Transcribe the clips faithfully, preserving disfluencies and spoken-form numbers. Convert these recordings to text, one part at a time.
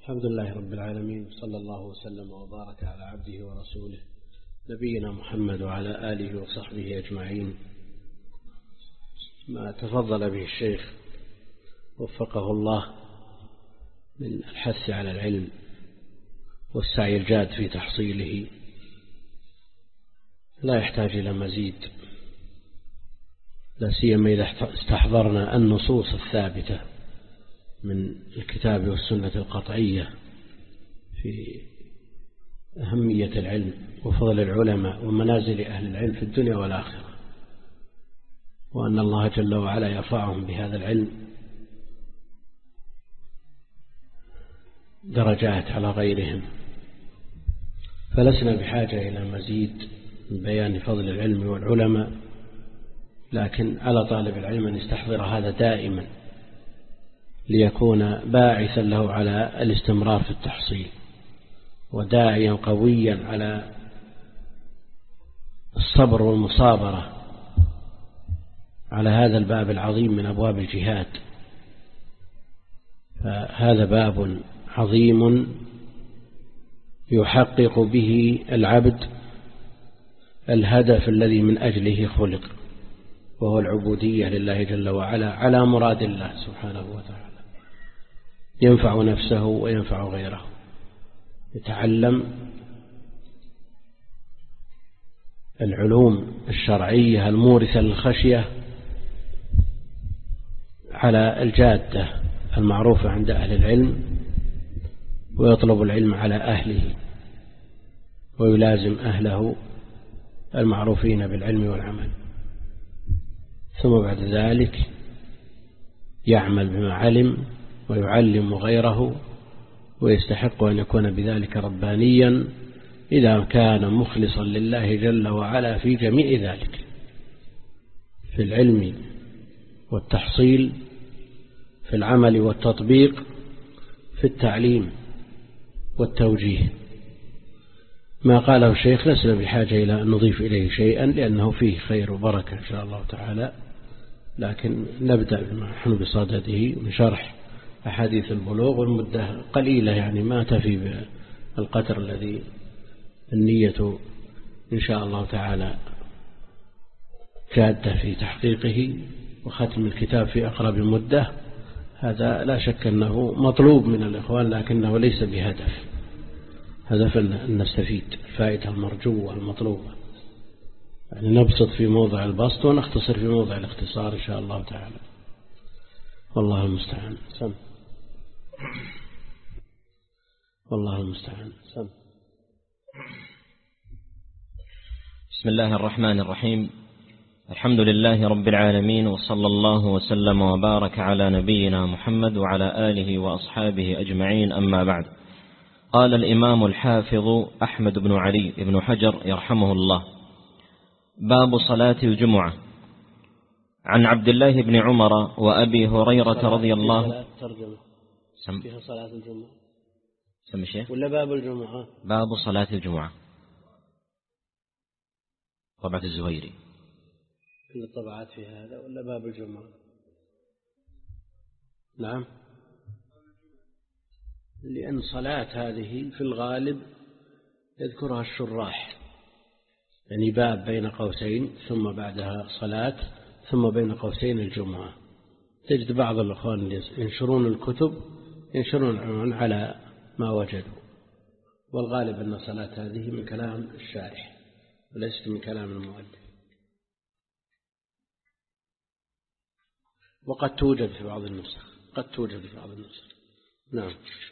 الحمد لله رب العالمين، صلى الله وسلم وبارك على عبده ورسوله نبينا محمد وعلى آله وصحبه أجمعين. ما تفضل به الشيخ وفقه الله من الحث على العلم والسعي الجاد في تحصيله لا يحتاج إلى مزيد، لا سيما إذا استحضرنا النصوص الثابتة من الكتاب والسنة القطعية في أهمية العلم وفضل العلماء ومنازل أهل العلم في الدنيا والآخرة، وأن الله جل وعلا يرفعهم بهذا العلم درجات على غيرهم. فلسنا بحاجة إلى مزيد من بيان فضل العلم والعلماء، لكن على طالب العلم أن يستحضر هذا دائما ليكون باعثا له على الاستمرار في التحصيل وداعيا قويا على الصبر والمصابرة على هذا الباب العظيم من أبواب الجهاد. فهذا باب عظيم يحقق به العبد الهدف الذي من أجله خلق، وهو العبودية لله جل وعلا على مراد الله سبحانه وتعالى، ينفع نفسه وينفع غيره، يتعلم العلوم الشرعية المورثة للخشية على الجادة المعروفة عند أهل العلم، ويطلب العلم على أهله ويلازم أهله المعروفين بالعلم والعمل، ثم بعد ذلك يعمل بما علم ويعلم غيره، ويستحق أن يكون بذلك ربانيا إذا كان مخلصا لله جل وعلا في جميع ذلك، في العلم والتحصيل، في العمل والتطبيق، في التعليم والتوجيه. ما قاله الشيخ لسنا بحاجة إلى أن نضيف إليه شيئا لأنه فيه خير وبركة إن شاء الله تعالى، لكن نبدأ بما نحن بصدده من شرح أحاديث البلوغ، والمدة قليلة يعني ما تفي بالقدر الذي النية إن شاء الله تعالى جادة في تحقيقه وختم الكتاب في أقرب مدة. هذا لا شك أنه مطلوب من الإخوان، لكنه ليس بهدف، هدف أن نستفيد الفائدة المرجوة والمطلوبة، يعني نبسط في موضع البسط ونختصر في موضع الاختصار إن شاء الله تعالى، والله المستعان. سم والله المستعان. سم بسم الله الرحمن الرحيم. الحمد لله رب العالمين، وصلى الله وسلم وبارك على نبينا محمد وعلى آله وأصحابه أجمعين، أما بعد. قال الإمام الحافظ أحمد بن علي بن حجر يرحمه الله: باب صلاة الجمعة. عن عبد الله بن عمر وأبي هريرة رضي الله سم فيها صلاة الجمعة سم شيخ ولا باب الجمعة؟ باب صلاة الجمعة، طبعة الزهيري. كل الطبعات في هذا ولا باب الجمعة؟ نعم، لأن صلاة هذه في الغالب يذكرها الشراح، يعني باب بين قوسين ثم بعدها صلاة ثم بين قوسين الجمعة. تجد بعض الأخوان ينشرون الكتب ينشرون العنوان على ما وجدوا، والغالب أن صلاة هذه من كلام الشارح وليست من كلام المؤلف، وقد توجد في بعض النسخ قد توجد في بعض النسخ. نعم.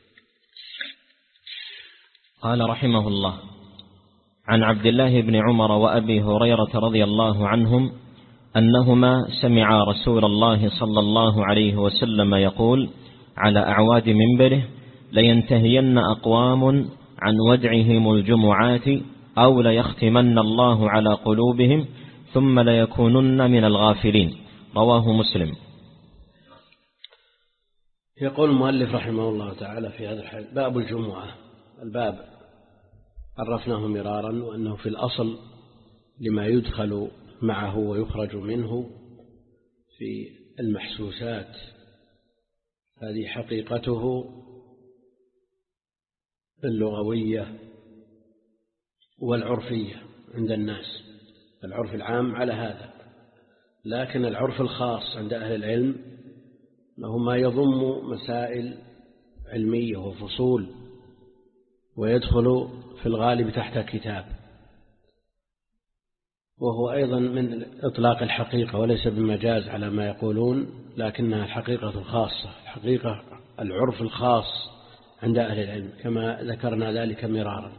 قال رحمه الله: عن عبد الله بن عمر وأبي هريرة رضي الله عنهم أنهما سمعا رسول الله صلى الله عليه وسلم يقول على أعواد منبره: لينتهين أقوام عن ودعهم الجمعات أو ليختمن الله على قلوبهم ثم ليكونن من الغافلين. رواه مسلم. يقول المؤلف رحمه الله تعالى في هذا الحديث: باب الجمعة. الباب عرفناه مرارا، وأنه في الأصل لما يدخل معه ويخرج منه في المحسوسات، هذه حقيقته اللغوية والعرفية عند الناس، العرف العام على هذا، لكن العرف الخاص عند أهل العلم له ما يضم مسائل علمية وفصول، ويدخل في الغالب تحت كتاب، وهو أيضا من إطلاق الحقيقة وليس بمجاز على ما يقولون، لكنها الحقيقة الخاصة، الحقيقة العرف الخاص عند أهل العلم كما ذكرنا ذلك مرارا.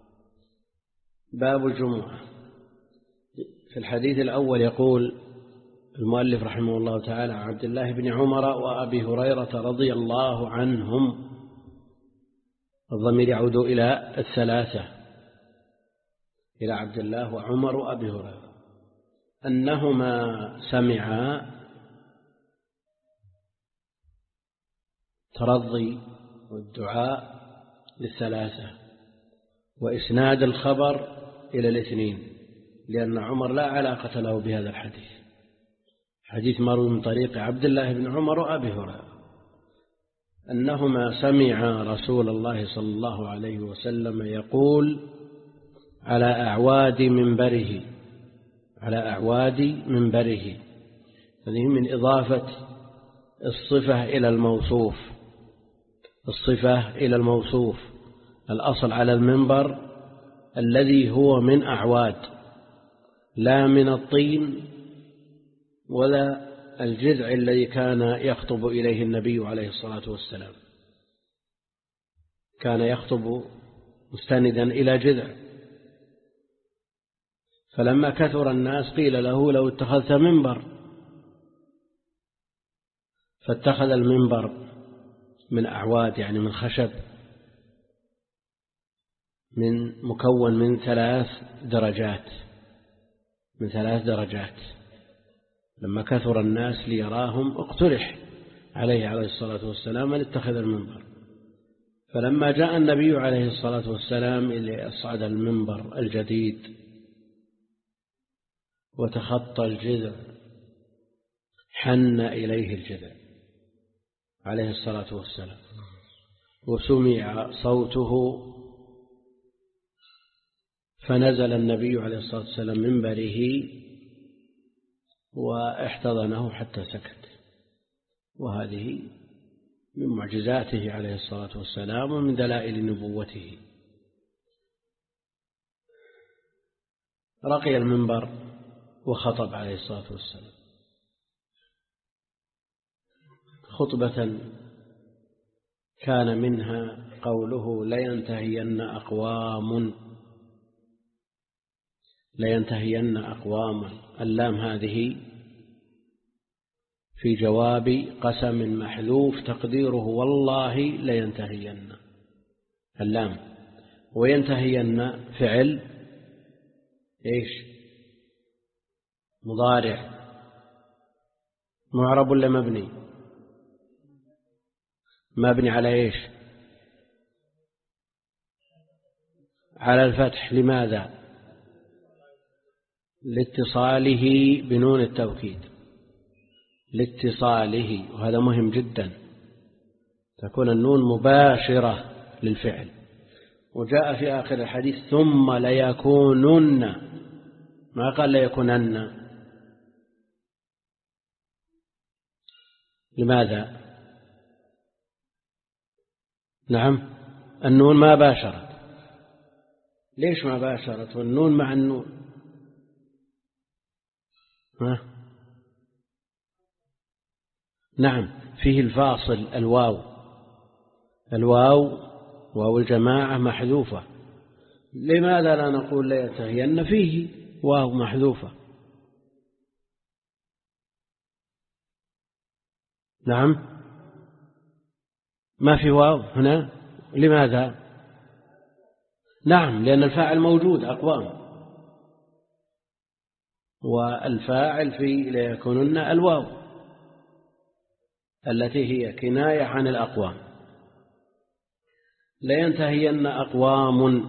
باب الجمعة. في الحديث الأول يقول المؤلف رحمه الله تعالى عن عبد الله بن عمر وأبي هريرة رضي الله عنهم، الضمير يعود إلى الثلاثة، إلى عبد الله وعمر وأبي هريرة، أنهما سمعا ترضي والدعاء للثلاثة، وإسناد الخبر إلى الاثنين، لأن عمر لا علاقة له بهذا الحديث، حديث مروي من طريق عبد الله بن عمر وأبي هريرة أنهما سمعا رسول الله صلى الله عليه وسلم يقول على أعواد منبره، على أعواد منبره، هذه من إضافة الصفة إلى الموصوف، الصفة إلى الموصوف. الأصل على المنبر الذي هو من أعواد، لا من الطين ولا الجذع الذي كان يخطب إليه النبي عليه الصلاة والسلام، كان يخطب مستندا إلى جذع، فلما كثر الناس قيل له لو اتخذت منبر، فاتخذ المنبر من أعواد يعني من خشب، من مكون من ثلاث درجات، من ثلاث درجات. لما كثر الناس ليراهم اقترح عليه عليه الصلاة والسلام أن اتخذ المنبر، فلما جاء النبي عليه الصلاة والسلام إلى أصعد المنبر الجديد وتخطى الجذع حن إليه الجذع عليه الصلاة والسلام، وسمع صوته، فنزل النبي عليه الصلاة والسلام من منبره واحتضنه حتى سكت. وهذه من معجزاته عليه الصلاة والسلام ومن دلائل نبوته. رقي المنبر وخطب عليه الصلاة والسلام خطبة كان منها قوله لينتهين أقوام، لينتهين أقوام، اللام هذه في جواب قسم محذوف تقديره والله لينتهين، اللام، وينتهين فعل إيش؟ مضارع معرب ولا مبني؟ مبني على إيش؟ على الفتح. لماذا؟ لاتصاله بنون التوكيد، لاتصاله، وهذا مهم جدا، تكون النون مباشرة للفعل. وجاء في آخر الحديث ثم ليكونن، ما قال ليكونن. لماذا؟ نعم، النون ما باشرت. ليش ما باشرت والنون مع النون؟ ها؟ نعم، فيه الفاصل الواو، الواو واو الجماعة محذوفة. لماذا لا نقول لينتهين؟ فيه واو محذوفة. نعم، ما في واو هنا. لماذا؟ نعم، لأن الفاعل موجود أقوام، والفاعل في ليكونن الواو التي هي كناية عن الأقوام. لينتهين أقوام،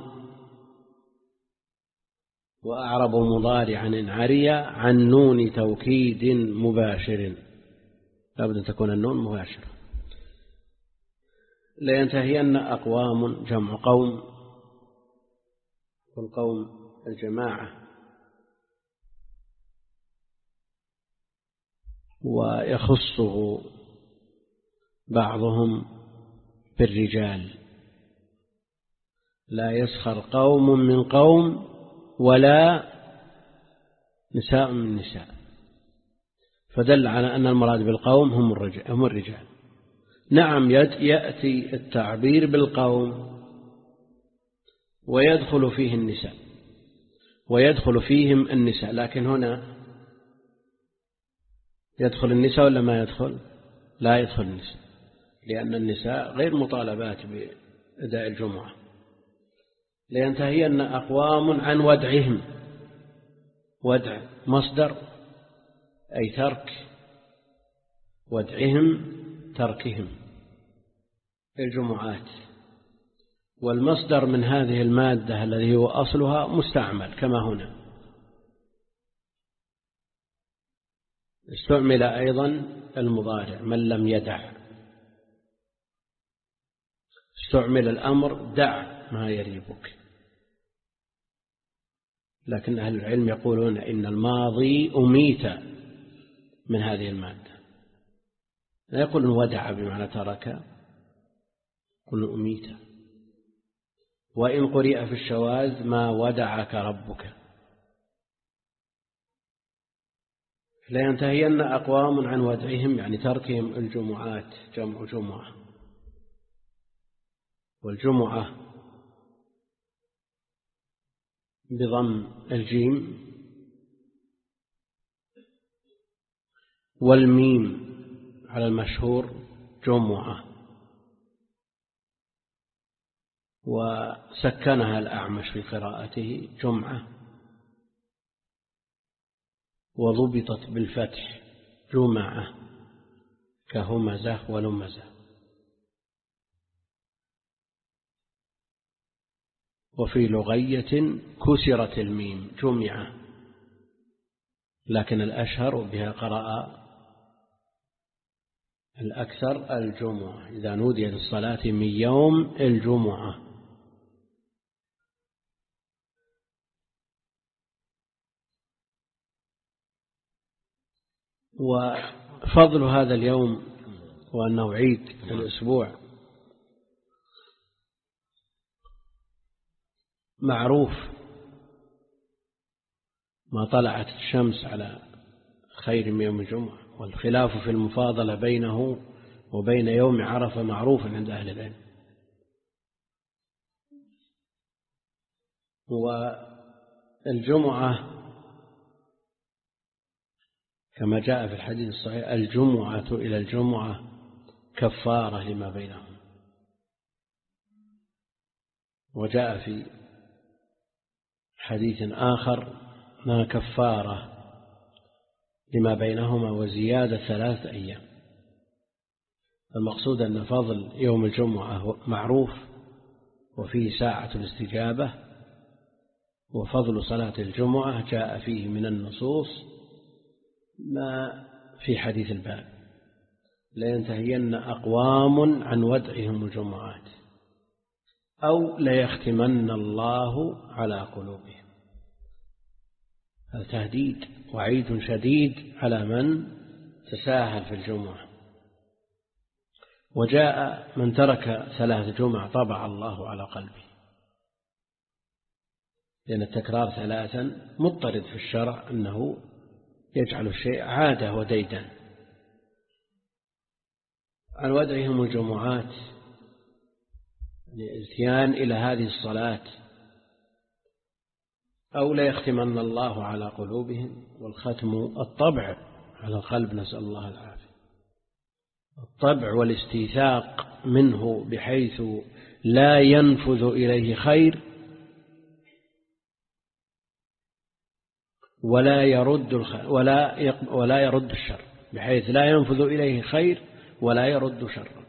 وأعرب مضارعا عريا عن نون توكيد مباشر، لابد أن تكون النون مباشرة. لينتهين أقوام جمع قوم، والقوم الجماعة، ويخصه بعضهم بالرجال: لا يسخر قوم من قوم ولا نساء من نساء، فدل على أن المراد بالقوم هم الرجال, هم الرجال. نعم، يأتي التعبير بالقوم ويدخل فيه النساء ويدخل فيهم النساء، لكن هنا يدخل النساء ولا ما يدخل؟ لا يدخل النساء، لأن النساء غير مطالبات بأداء الجمعة. لينتهين أقوام عن ودعهم، ودع مصدر أي ترك، ودعهم تركهم الجمعات، والمصدر من هذه المادة الذي هو أصلها مستعمل كما هنا. استعمل أيضا المضارع من لم يدع، استعمل الأمر دع ما يريبك، لكن أهل العلم يقولون إن الماضي أميت من هذه المادة، لا يقولون ودع بمعنى ترك، يقولون أميت. وإن قرئ في الشواذ ما ودعك ربك. لينتهين أقوام عن ودعهم يعني تركهم الجمعات، جمع جمعة، والجمعة بضم الجيم والميم على المشهور جمعة، وسكنها الأعمش في قراءته جمعة، وضبطت بالفتح جمعة كهمزة ولمزة. وفي لغية كسرت الميم جمعة، لكن الأشهر بها قراءة الأكثر الجمعة إذا نودي للصلاة من يوم الجمعة. وفضل هذا اليوم وأنه عيد الأسبوع معروف، ما طلعت الشمس على خير من يوم الجمعة، والخلاف في المفاضلة بينه وبين يوم عرفة معروف عند أهل العلم. والجمعة كما جاء في الحديث الصحيح: الجمعة إلى الجمعة كفارة لما بينهم. وجاء في حديث آخر: ما كفارة لما بينهما وزيادة ثلاث أيام. المقصود أن فضل يوم الجمعة معروف، وفيه ساعة الاستجابة، وفضل صلاة الجمعة جاء فيه من النصوص ما في حديث الباب: لينتهين أقوام عن ودعهم الجمعات أو ليختمن الله على قلوبهم. هذا تهديد وعيد شديد على من تساهل في الجمعة. وجاء من ترك ثلاث جمع طبع الله على قلبه، لأن التكرار ثلاثا مضطرد في الشرع أنه يجعل الشيء عادة وديدا. عن ودعهم الجمعات الاتيان إلى هذه الصلاة، أو لا يختمن الله على قلوبهم. والختم الطبع على القلب، نسأل الله العافية، الطبع والاستيثاق منه بحيث لا ينفذ إليه خير ولا يرد ولا ولا يرد الشر، بحيث لا ينفذ إليه خير ولا يرد شر.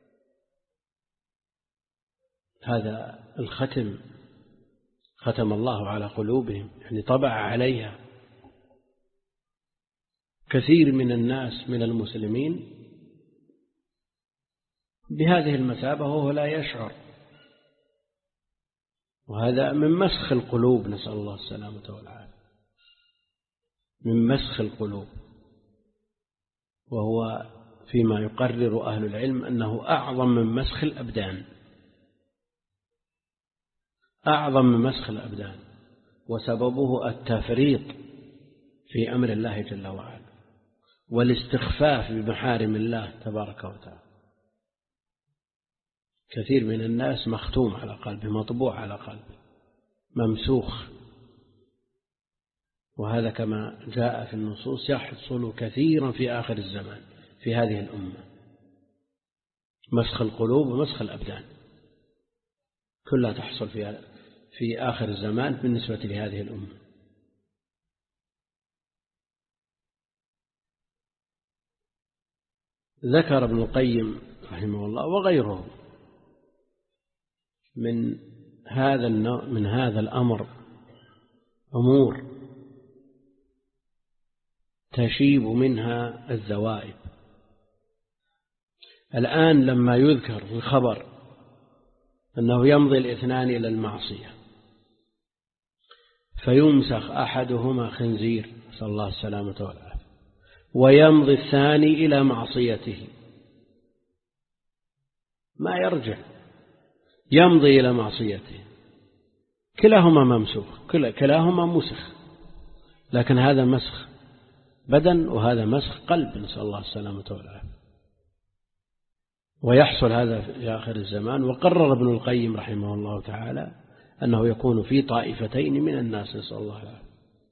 هذا الختم ختم الله على قلوبهم، يعني طبع عليها. كثير من الناس من المسلمين بهذه المثابة وهو لا يشعر، وهذا من مسخ القلوب، نسأل الله السلامة والعافية، من مسخ القلوب، وهو فيما يقرر أهل العلم أنه أعظم من مسخ الأبدان، أعظم من مسخ الأبدان، وسببه التفريط في أمر الله جل وعلا والاستخفاف بمحارم الله تبارك وتعالى. كثير من الناس مختوم على قلبه، مطبوع على قلبه، ممسوخ، وهذا كما جاء في النصوص يحصل كثيرا في آخر الزمان في هذه الأمة، مسخ القلوب ومسخ الأبدان كلها تحصل في في آخر الزمان بالنسبة لهذه الأمة. ذكر ابن القيم رحمه الله وغيره من هذا من هذا الأمر أمور تشيب منها الذوائب. الآن لما يذكر في الخبر أنه يمضي الاثنان إلى المعصية فيمسخ أحدهما خنزير صلى الله السلامة والعافية ويمضي الثاني إلى معصيته، ما يرجع، يمضي إلى معصيته، كلاهما ممسوخ، كلاهما مسخ، لكن هذا مسخ بدن وهذا مسخ قلب، نسأل الله السلامة والعافية. ويحصل هذا في آخر الزمان. وقرر ابن القيم رحمه الله تعالى أنه يكون في طائفتين من الناس، نسأل الله العافية،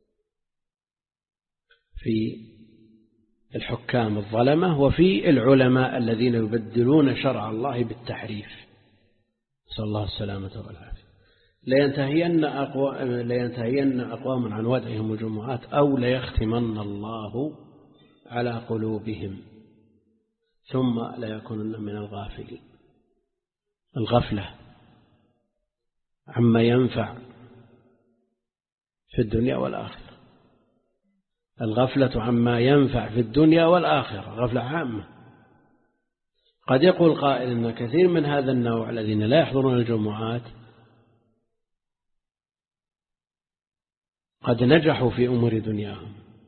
في الحكام الظلمة وفي العلماء الذين يبدلون شرع الله بالتحريف، نسأل الله السلامة والعافية. لينتهين أقوام, لينتهين أقوام عن ودعهم الجمعات أو ليختمن الله على قلوبهم ثم لا يكونن من الغافلين. الغفلة عما ينفع في الدنيا والآخرة، الغفلة عما ينفع في الدنيا والآخرة غفلة عامة. قد يقول قائل إن كثير من هذا النوع الذين لا يحضرون الجمعات قد نجحوا في أمور دنياهم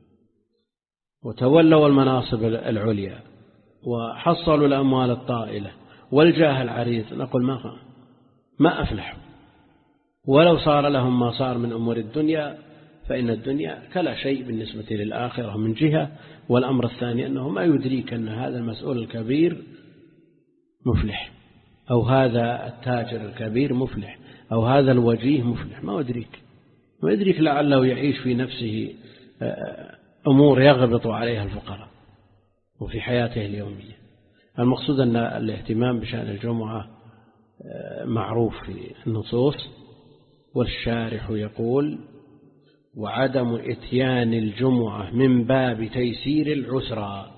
وتولوا المناصب العليا وحصلوا الأموال الطائلة والجاه العريض، نقول ما ما أفلحوا، ولو صار لهم ما صار من أمور الدنيا فإن الدنيا كلا شيء بالنسبة للآخرة من جهة. والأمر الثاني أنه ما يدريك أن هذا المسؤول الكبير مفلح، أو هذا التاجر الكبير مفلح، أو هذا الوجيه مفلح، ما يدريك، ما يدريك لعله يعيش في نفسه أمور يغبط عليها الفقراء وفي حياته اليومية. المقصود أن الاهتمام بشأن الجمعة معروف في النصوص. والشارح يقول: وعدم إتيان الجمعة من باب تيسير العسرى.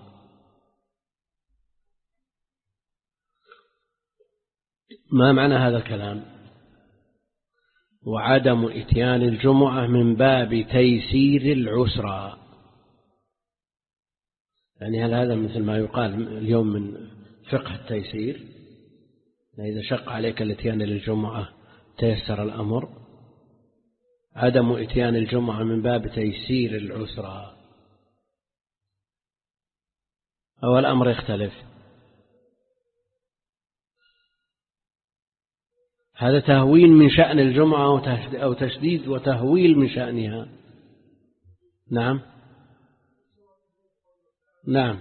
ما معنى هذا الكلام؟ وعدم إتيان الجمعة من باب تيسير العسرى، يعني هل هذا مثل ما يقال اليوم من فقه التيسير، إذا شق عليك الاتيان للجمعة تيسر الأمر؟ عدم إتيان الجمعة من باب تيسير العسرى، أو الأمر يختلف؟ هذا تهوين من شأن الجمعة أو تشديد وتهويل من شأنها. نعم نعم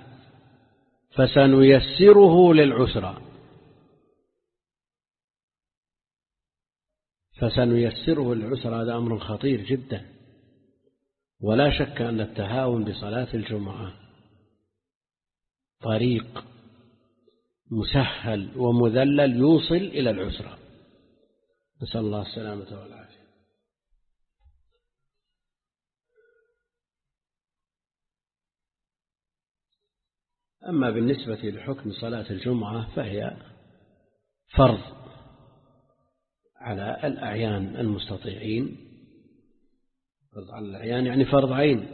فسنيسره للعسرى، فسنيسره للعسرى، هذا أمر خطير جدا. ولا شك أن التهاون بصلاة الجمعة طريق مسهل ومذلل يوصل إلى العسرى، نسأل الله السلامة والعافية. أما بالنسبة لحكم صلاة الجمعة فهي فرض على الأعيان المستطيعين، فرض على الأعيان يعني فرض عين،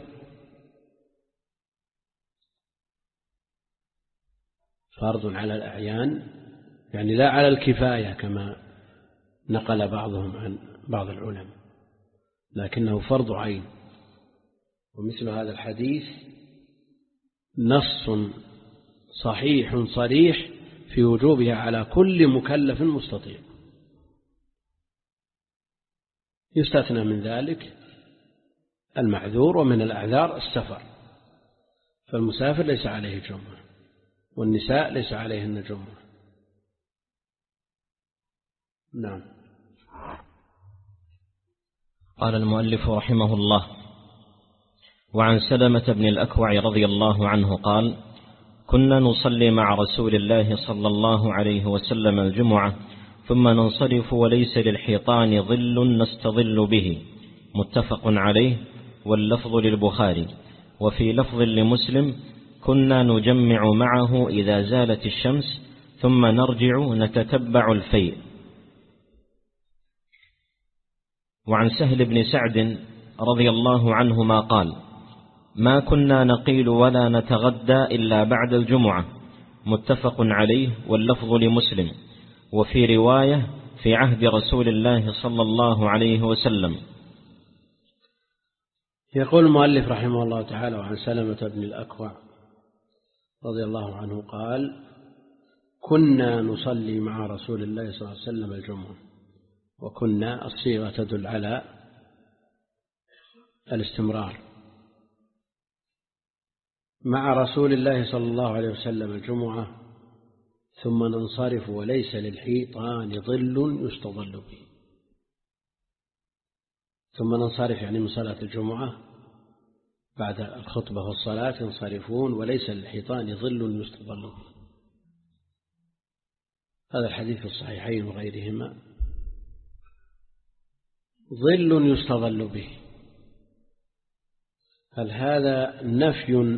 فرض على الأعيان يعني لا على الكفاية كما نقل بعضهم عن بعض العلماء، لكنه فرض عين. ومثل هذا الحديث نص صحيح صريح في وجوبها على كل مكلف مستطيع. يستثنى من ذلك المعذور، ومن الأعذار السفر، فالمسافر ليس عليه جمعة، والنساء ليس عليهن جمعة. نعم. قال المؤلف رحمه الله: وعن سلمة بن الأكوع رضي الله عنه قال: كنا نصلي مع رسول الله صلى الله عليه وسلم الجمعة ثم ننصرف وليس للحيطان ظل نستظل به، متفق عليه، واللفظ للبخاري. وفي لفظ لمسلم: كنا نجمع معه إذا زالت الشمس ثم نرجع نتتبع الفيء. وعن سهل بن سعد رضي الله عنهما قال: ما كنا نقيل ولا نتغدى إلا بعد الجمعة، متفق عليه، واللفظ لمسلم. وفي رواية: في عهد رسول الله صلى الله عليه وسلم. يقول المؤلف رحمه الله تعالى: وعن سلمة بن الأكوع رضي الله عنه قال: كنا نصلي مع رسول الله صلى الله عليه وسلم الجمعة. وكنا الصيغة تدل على الاستمرار. مع رسول الله صلى الله عليه وسلم الجمعة ثم ننصرف وليس للحيطان ظل يستظل به. ثم ننصرف يعني من صلاة الجمعة بعد الخطبة والصلاة ينصرفون وليس للحيطان ظل يستظل به. هذا الحديث في الصحيحين وغيرهما. ظل يستظل به، هل هذا نفي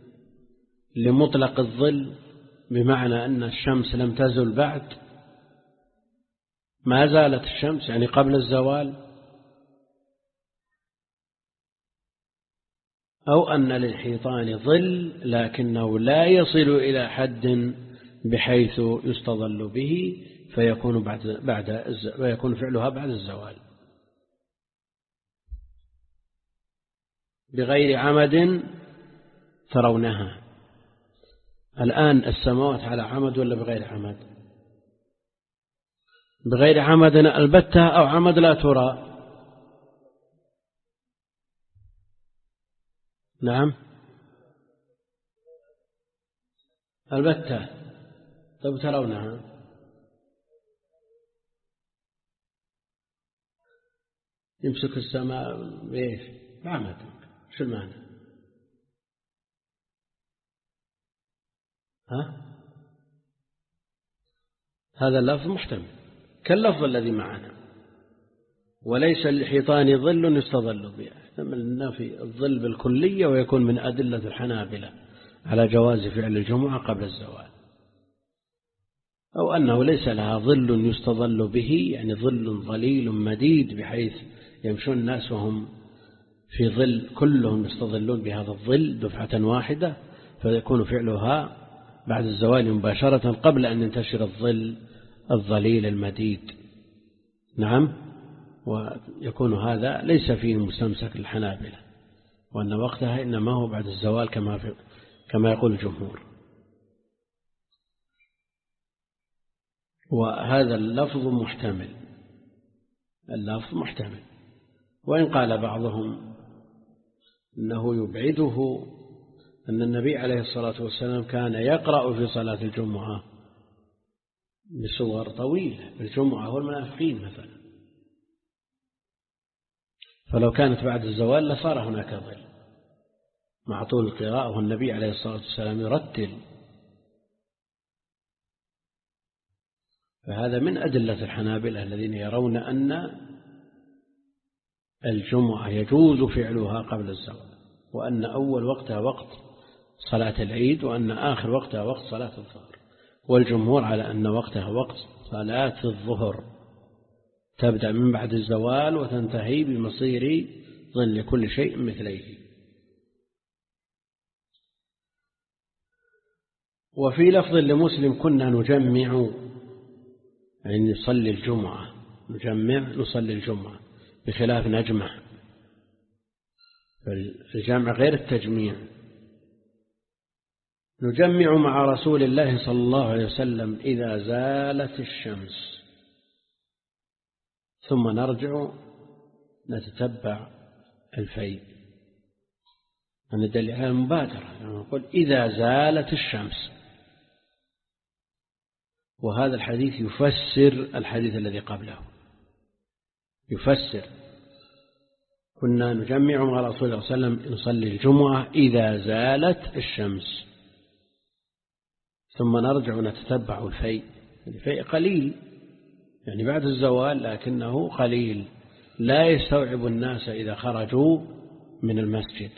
لمطلق الظل بمعنى أن الشمس لم تزل بعد، ما زالت الشمس يعني قبل الزوال، أو أن للحيطان ظل لكنه لا يصل إلى حد بحيث يستظل به فيكون بعد بعد ويكون فعلها بعد الزوال بغير عمد ترونها. الآن السماوات على عمد ولا بغير عمد؟ بغير عمد البتة أو عمد لا ترى؟ نعم البتة. طيب ترونها؟ يمسك السماء بإيش؟ بعمد. شو المعنى؟ ها؟ هذا اللفظ محتمل كاللفظ الذي معنا: وليس للحيطان ظل يستظل به. يحتمل نفي الظل بالكلية ويكون من أدلة الحنابلة على جواز فعل الجمعة قبل الزوال، أو أنه ليس لها ظل يستظل به يعني ظل ظليل مديد بحيث يمشون الناس وهم في ظل كلهم يستظلون بهذا الظل دفعة واحدة، فيكون فعلها بعد الزوال مباشرة قبل أن ينتشر الظل الظليل المديد. نعم. ويكون هذا ليس فيه مستمسك الحنابلة، وأن وقتها إنما هو بعد الزوال كما, في كما يقول الجمهور. وهذا اللفظ محتمل، اللفظ محتمل، وإن قال بعضهم أنه يبعده أن النبي عليه الصلاة والسلام كان يقرأ في صلاة الجمعة بصور طويلة بالجمعة والمنافقين مثلا، فلو كانت بعد الزوال لصار هناك ظل مع طول القراءة، والنبي عليه الصلاة والسلام يرتل. فهذا من أدلة الحنابلة الذين يرون أن الجمعة يجوز فعلها قبل الزوال، وأن أول وقتها وقت صلاة العيد، وأن آخر وقتها وقت صلاة الظهر. والجمهور على أن وقتها وقت صلاة الظهر، تبدأ من بعد الزوال وتنتهي بمصير ظل كل شيء مثليه. وفي لفظ لمسلم: كنا نجمع يعني نصلي الجمعة، نجمع نصلي الجمعة، بخلاف نجمع. الجمع غير التجميع. نجمع مع رسول الله صلى الله عليه وسلم إذا زالت الشمس، ثم نرجع نتتبع الفيء. ندل على المبادرة، نقول إذا زالت الشمس، وهذا الحديث يفسر الحديث الذي قبله، يفسر. كنا نجمع مع رسول الله صلى الله عليه وسلم نصلي الجمعة إذا زالت الشمس، ثم نرجع نتتبع الفيء. الفيء قليل يعني بعد الزوال، لكنه قليل لا يستوعب الناس إذا خرجوا من المسجد.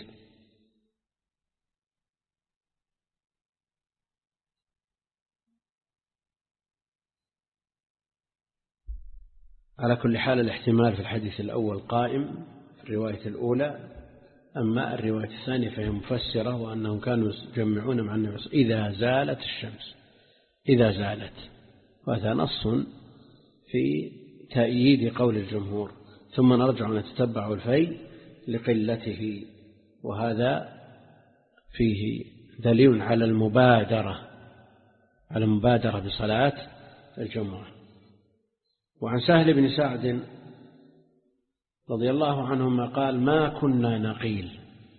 على كل حال الاحتمال في الحديث الأول قائم في الرواية الأولى، أما الرواية الثانية فهي مفسرة، وأنهم كانوا يجمعون مع النبي إذا زالت الشمس، إذا زالت، وهذا نص في تأييد قول الجمهور. ثم نرجع نتتبع الفيء لقلته، وهذا فيه دليل على المبادرة، على المبادرة بصلاة الجمعة. وعن سهل بن سعد رضي الله عنهما قال: ما كنا نقيل.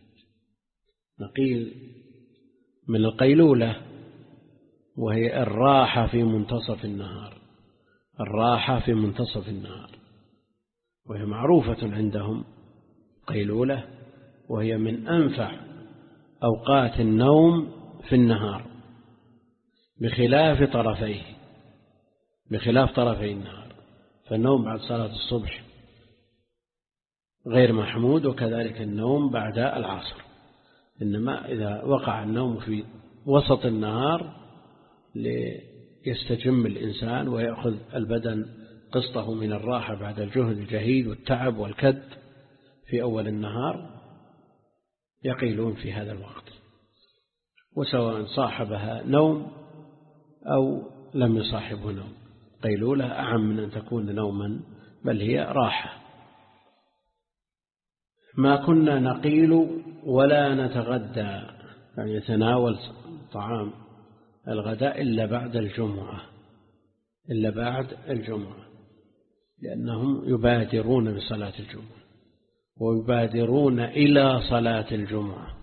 نقيل من القيلولة، وهي الراحة في منتصف النهار، الراحة في منتصف النهار، وهي معروفة عندهم قيلولة، وهي من أنفع أوقات النوم في النهار، بخلاف طرفيه، بخلاف طرفي النهار. فالنوم بعد صلاة الصبح غير محمود، وكذلك النوم بعد العصر. إنما إذا وقع النوم في وسط النهار ليستجم الإنسان ويأخذ البدن قسطه من الراحة بعد الجهد الجهيد والتعب والكد في أول النهار، يقيلون في هذا الوقت، وسواء صاحبها نوم أو لم يصاحبه نوم. قيلولة أعم من أن تكون نوما، بل هي راحة. ما كنا نقيل ولا نتغدى، يعني يتناول طعام الغداء إلا بعد الجمعة، إلا بعد الجمعة، لأنهم يبادرون بصلاة الجمعة ويبادرون إلى صلاة الجمعة،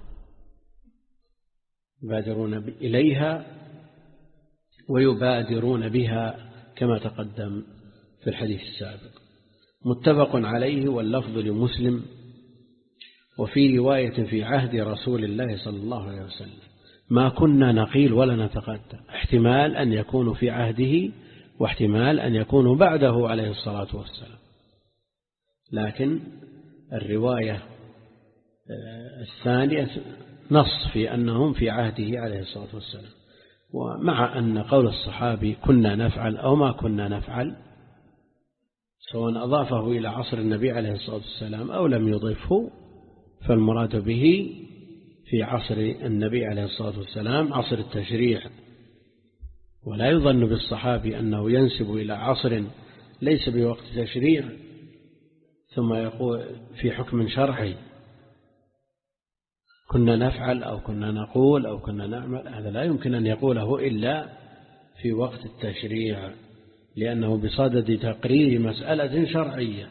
يبادرون إليها ويبادرون بها كما تقدم في الحديث السابق. متفق عليه، واللفظ لمسلم. وفي رواية في عهد رسول الله صلى الله عليه وسلم: ما كنا نقيل ولا نتغدى. احتمال أن يكون في عهده، واحتمال أن يكون بعده عليه الصلاة والسلام، لكن الرواية الثانية نص في أنهم في عهده عليه الصلاة والسلام. ومع أن قول الصحابي كنا نفعل أو ما كنا نفعل، سواء أضافه إلى عصر النبي عليه الصلاة والسلام أو لم يضفه، فالمراد به في عصر النبي عليه الصلاة والسلام عصر التشريع. ولا يظن بالصحابي أنه ينسب إلى عصر ليس بوقت تشريع ثم يقول في حكم شرعي كنا نفعل أو كنا نقول أو كنا نعمل. هذا لا يمكن أن يقوله إلا في وقت التشريع، لأنه بصدد تقرير مسألة شرعية.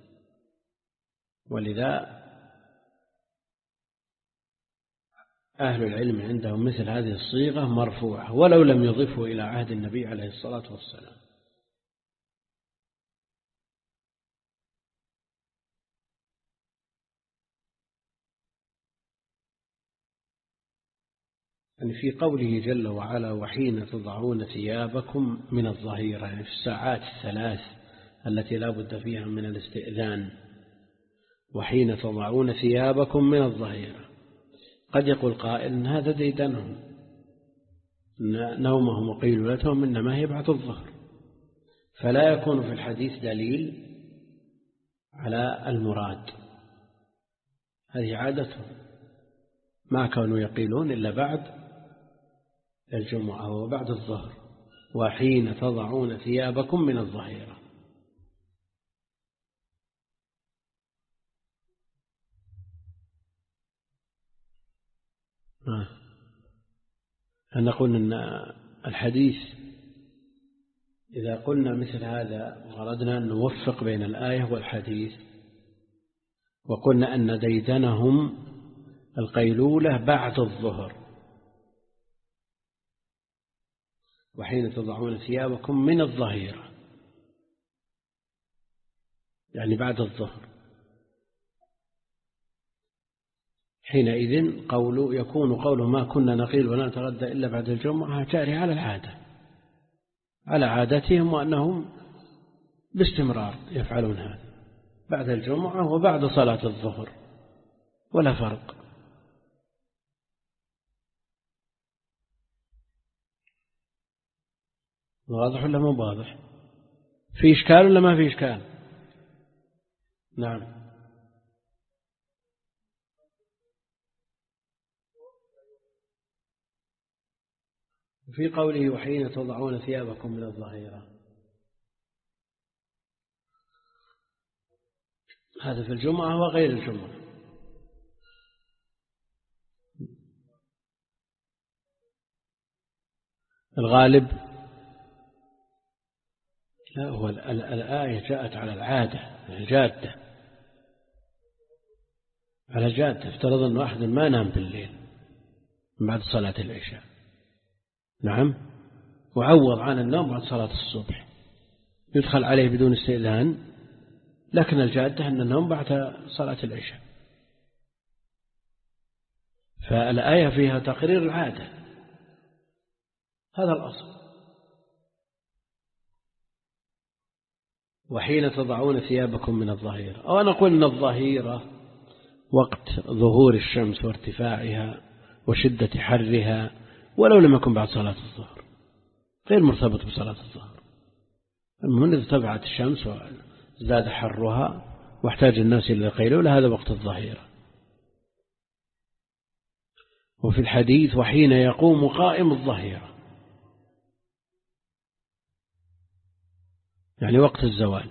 ولذا أهل العلم عندهم مثل هذه الصيغة مرفوعة ولو لم يضفه إلى عهد النبي عليه الصلاة والسلام. يعني في قوله جل وعلا: وحين تضعون ثيابكم من الظهيرة، يعني في الساعات الثلاث التي لا بد فيها من الاستئذان. وحين تضعون ثيابكم من الظهيرة، قد يقول قائل إن هذا ديدنهم، نومهم وقيلولتهم إنما هي بعد الظهر، فلا يكون في الحديث دليل على المراد. هذه عادتهم، ما كانوا يقيلون إلا بعد الجمعة وبعد الظهر، وحين تضعون ثيابكم من الظهيرة. أن نقول أن الحديث إذا قلنا مثل هذا وأردنا أن نوفق بين الآية والحديث وقلنا أن ديدنهم القيلولة بعد الظهر، وحين تضعون ثيابكم من الظهيرة يعني بعد الظهر، حينئذ قول يكون قوله ما كنا نقيل ولا نتغدى إلا بعد الجمعة جاري على العادة، على عادتهم، وأنهم باستمرار يفعلون هذا بعد الجمعة وبعد صلاة الظهر ولا فرق. واضح ولا مو واضح؟ في إشكال ولا ما في إشكال؟ نعم. في قوله وحين تضعون ثيابكم من الظهيرة، هذا في الجمعة وغير الجمعة. الغالب لا، هو الآية جاءت على العادة الجادة، على جادة. افترض أن واحد ما نام بالليل من بعد صلاة العشاء، نعم، وعوض عن النوم بعد صلاة الصبح، يدخل عليه بدون استئذان، لكن الجادة أن النوم بعد صلاة العشاء. فالآية فيها تقرير العادة، هذا الأصل. وحين تضعون ثيابكم من الظهيرة، أو نقول أن الظهيرة وقت ظهور الشمس وارتفاعها وشدة حرها، ولو لم يكن بعد صلاة الظهر، غير مرتبط بصلاة الظهر. المهم إذا ارتفعت الشمس وازداد حرها واحتاج الناس إلى القيلولة، هذا وقت الظهيرة. وفي الحديث وحين يقوم قائم الظهيرة، يعني وقت الزوال.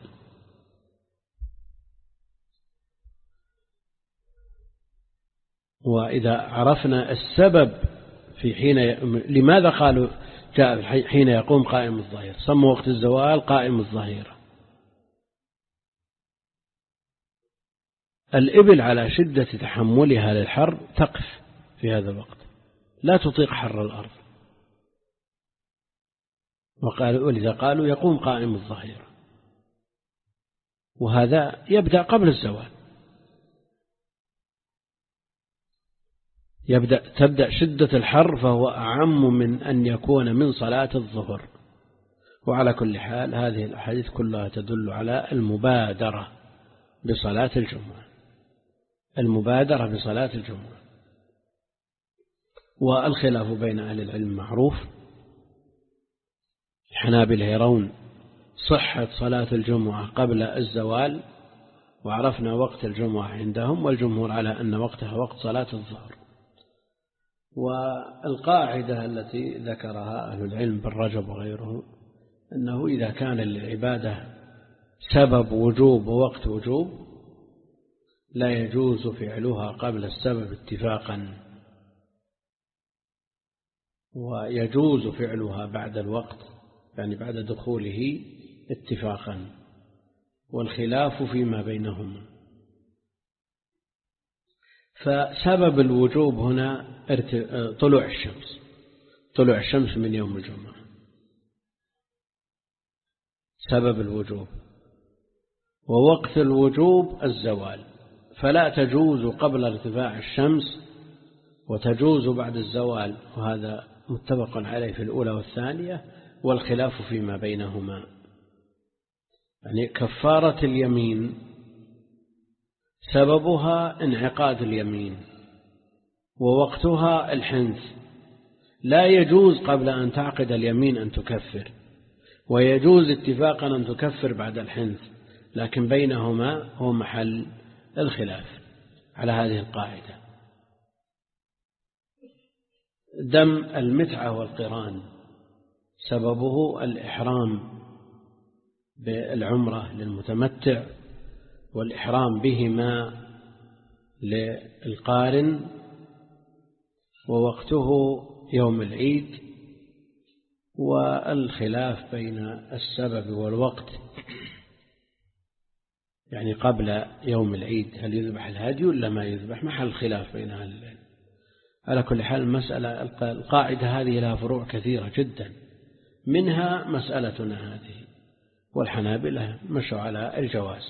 وإذا عرفنا السبب في حين ي... لماذا قالوا جاء حين يقوم قائم الظهيرة، سموا وقت الزوال قائم الظهيرة. الإبل على شدة تحملها للحر تقف في هذا الوقت، لا تطيق حر الأرض، وقالوا ولذا قالوا يقوم قائم الظهيرة، وهذا يبدأ قبل الزوال، يبدأ تبدأ شدة الحر، فهو أعم من أن يكون من صلاة الظهر. وعلى كل حال هذه الأحاديث كلها تدل على المبادرة بصلاة الجمعة، المبادرة بصلاة الجمعة. والخلاف بين أهل العلم معروف. الحنابلة يرون صحة صلاة الجمعة قبل الزوال، وعرفنا وقت الجمعة عندهم، والجمهور على أن وقتها وقت صلاة الظهر. والقاعدة التي ذكرها أهل العلم بالرجب وغيره أنه إذا كان للعبادة سبب وجوب ووقت وجوب لا يجوز فعلها قبل السبب اتفاقا، ويجوز فعلها بعد الوقت يعني بعد دخوله اتفاقا، والخلاف فيما بينهما. فسبب الوجوب هنا طلوع الشمس، طلوع الشمس من يوم الجمعة سبب الوجوب، ووقت الوجوب الزوال، فلا تجوز قبل ارتفاع الشمس وتجوز بعد الزوال، وهذا متفق عليه في الأولى والثانية، والخلاف فيما بينهما. يعني كفارة اليمين سببها انعقاد اليمين، ووقتها الحنث، لا يجوز قبل أن تعقد اليمين أن تكفر، ويجوز اتفاقا أن تكفر بعد الحنث، لكن بينهما هو محل الخلاف على هذه القاعدة. دم المتعة والقران سببه الإحرام بالعمرة للمتمتع والإحرام بهما للقارن، ووقته يوم العيد. والخلاف بين السبب والوقت، يعني قبل يوم العيد هل يذبح الهدي ولا ما يذبح، محل خلاف بين أهل العلم. على كل حال المسألة القاعدة هذه لها فروع كثيرة جدا، منها مسألتنا هذه، والحنابلة مشوا على الجواز.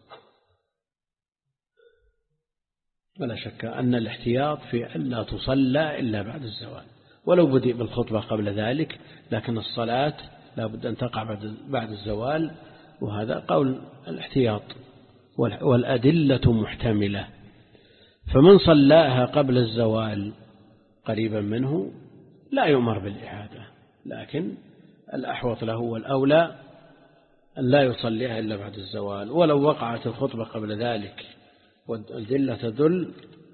ولا شك أن الاحتياط في ألا تصلى إلا بعد الزوال، ولو بدأ بالخطبة قبل ذلك، لكن الصلاة لا بد أن تقع بعد الزوال، وهذا قول الاحتياط. والأدلة محتملة، فمن صلاها قبل الزوال قريبا منه لا يؤمر بالإعادة، لكن الأحوط له والأولى أن لا يصليها إلا بعد الزوال، ولو وقعت الخطبة قبل ذلك والأدلة تدل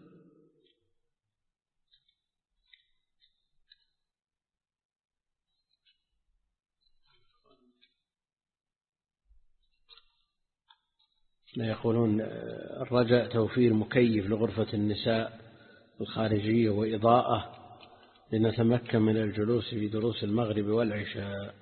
يقولون الرجاء توفير مكيف لغرفة النساء الخارجية وإضاءة لنتمكن من الجلوس في دروس المغرب والعشاء.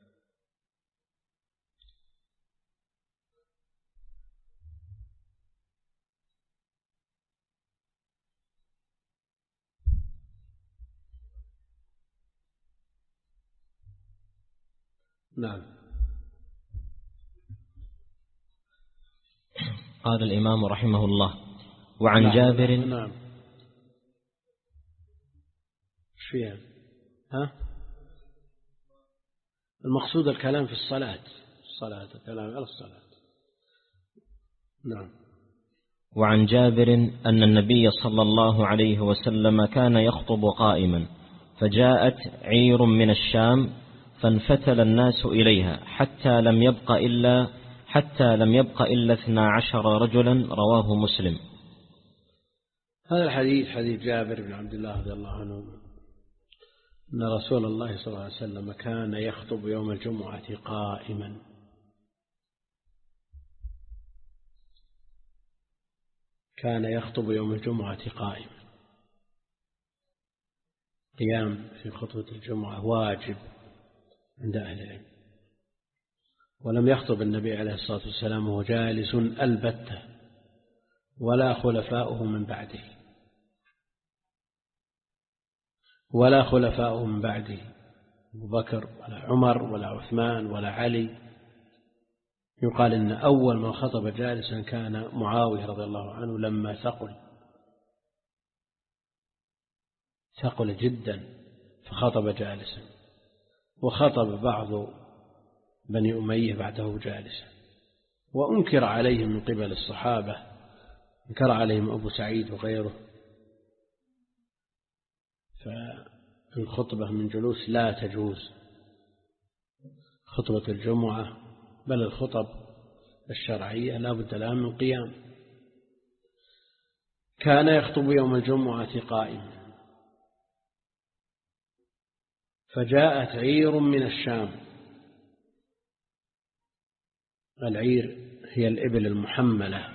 نعم. قال الإمام رحمه الله: وعن نعم جابر. نعم. فيها ها المقصود الكلام في الصلاة، الصلاة الكلام على الصلاة. نعم. وعن جابر أن النبي صلى الله عليه وسلم كان يخطب قائما، فجاءت عير من الشام فانفتل الناس إليها حتى لم يبق إلا حتى لم يبق إلا اثنا عشر رجلا، رواه مسلم. هذا الحديث حديث جابر بن عبد الله رضي الله عنه أن رسول الله صلى الله عليه وسلم كان يخطب يوم الجمعة قائما، كان يخطب يوم الجمعة قائما. قيام في خطبة الجمعة واجب عند أهل العلم، ولم يخطب النبي عليه الصلاة والسلام وهو جالس البتة، ولا خلفاؤه من بعده ولا خلفاؤه من بعده أبو بكر ولا عمر ولا عثمان ولا علي. يقال إن أول من خطب جالسا كان معاوية رضي الله عنه لما ثقل ثقل جدا فخطب جالسا، وخطب بعض بني أمية بعده جالسا، وأنكر عليهم من قبل الصحابة، انكر عليهم أبو سعيد وغيره. فالخطبة من جلوس لا تجوز خطبة الجمعة، بل الخطب الشرعية لا بد لها من قيام. كان يخطب يوم الجمعة قائما، فجاءت عير من الشام. العير هي الإبل المحملة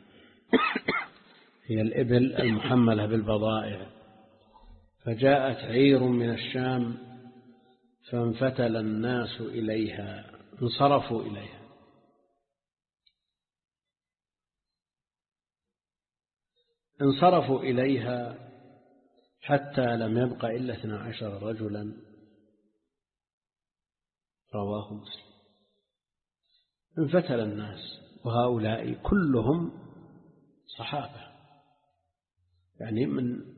هي الإبل المحملة بالبضائع. فجاءت عير من الشام فانفتل الناس إليها، انصرفوا إليها. انصرفوا إليها حتى لم يبق إلا اثنا عشر رجلا، رواه مسلم. انفتل الناس، وهؤلاء كلهم صحابة، يعني من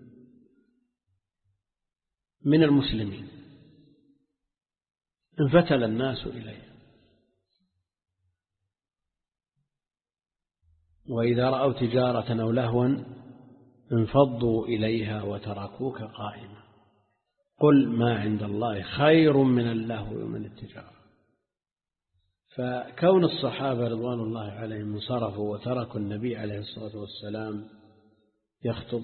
من المسلمين. انفتل الناس إليه، وإذا رأوا تجارة أو لهوا انفضوا إليها وتركوك قائما. قل ما عند الله خير من اللهو ومن التجارة. فكون الصحابة رضوان الله عليهم انصرفوا وتركوا النبي عليه الصلاة والسلام يخطب.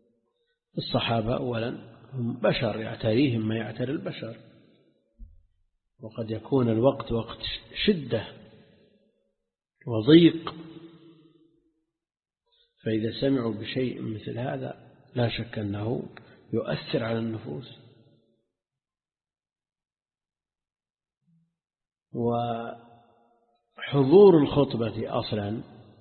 الصحابة أولا هم بشر، يعتريهم ما يعتري البشر، وقد يكون الوقت وقت شدة وضيق، فإذا سمعوا بشيء مثل هذا لا شك أنه يؤثر على النفوس. وحضور الخطبة أصلا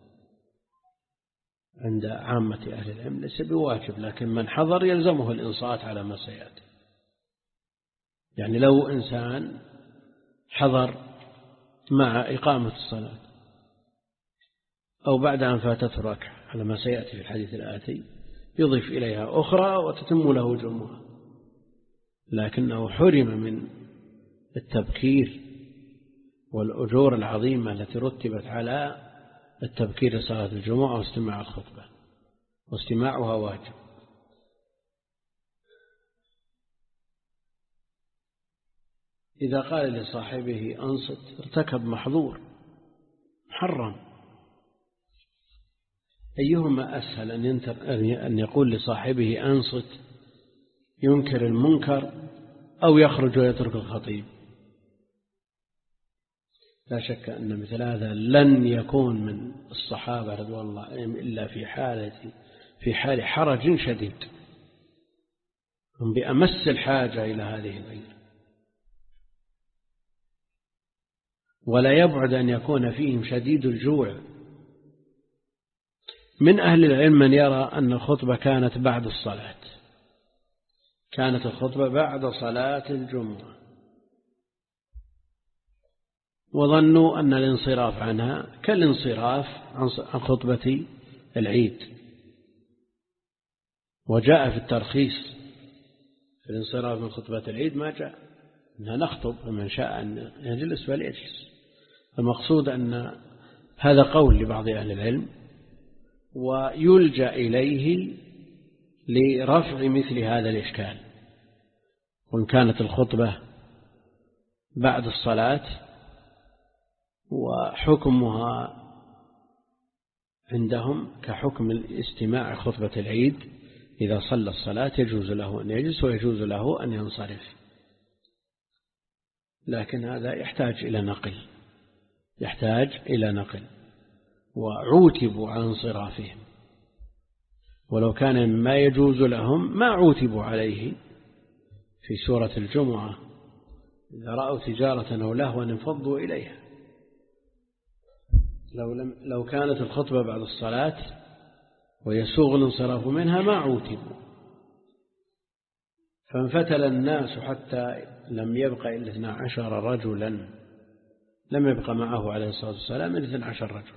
عند عامة أهل العلم ليس بواجب، لكن من حضر يلزمه الإنصات على ما سيأتي. يعني لو إنسان حضر مع إقامة الصلاة أو بعد أن فاتته ركعة على ما سيأتي في الحديث الآتي يضيف إليها أخرى وتتم له جمعة، لكنه حرم من التبكير والأجور العظيمة التي رتبت على التبكير لصلاة الجمعة واستماع الخطبة، واستماعها واجب. إذا قال لصاحبه أنصت ارتكب محظور محرم. أيهما أسهل أن, ينتر أن يقول لصاحبه أنصت ينكر المنكر أو يخرج ويترك الخطيب؟ لا شك أن مثل هذا لن يكون من الصحابة رضوان الله عليهم إلا في حالة في حال حرج شديد، هم بأمس الحاجة إلى هذه الغيرة. ولا يبعد أن يكون فيهم شديد الجوع. من أهل العلم من يرى أن الخطبة كانت بعد الصلاة، كانت الخطبة بعد صلاة الجمعة، وظنوا أن الانصراف عنها كالانصراف عن خطبة العيد. وجاء في الترخيص في الانصراف من خطبة العيد ما جاء أنها نخطب، فمن شاء أن يجلس فليجلس. المقصود أن هذا قول لبعض أهل العلم، ويلجأ إليه لرفع مثل هذا الإشكال. وإن كانت الخطبة بعد الصلاة وحكمها عندهم كحكم الاستماع خطبة العيد، إذا صلى الصلاة يجوز له أن يجلس ويجوز له أن ينصرف، لكن هذا يحتاج إلى نقل يحتاج إلى نقل وعوتبوا عن انصرافهم. ولو كان ما يجوز لهم ما عوتبوا عليه. في سورة الجمعة إذا رأوا تجارة أو لهوا انفضوا إليها. لو, لم لو كانت الخطبة بعد الصلاة ويسوغ الانصراف منها ما عوتبوا، فانفتل الناس حتى لم يبق إلا اثنا عشر رجلا، لم يبق معه عليه الصلاة والسلام إلا اثنا عشر رجل.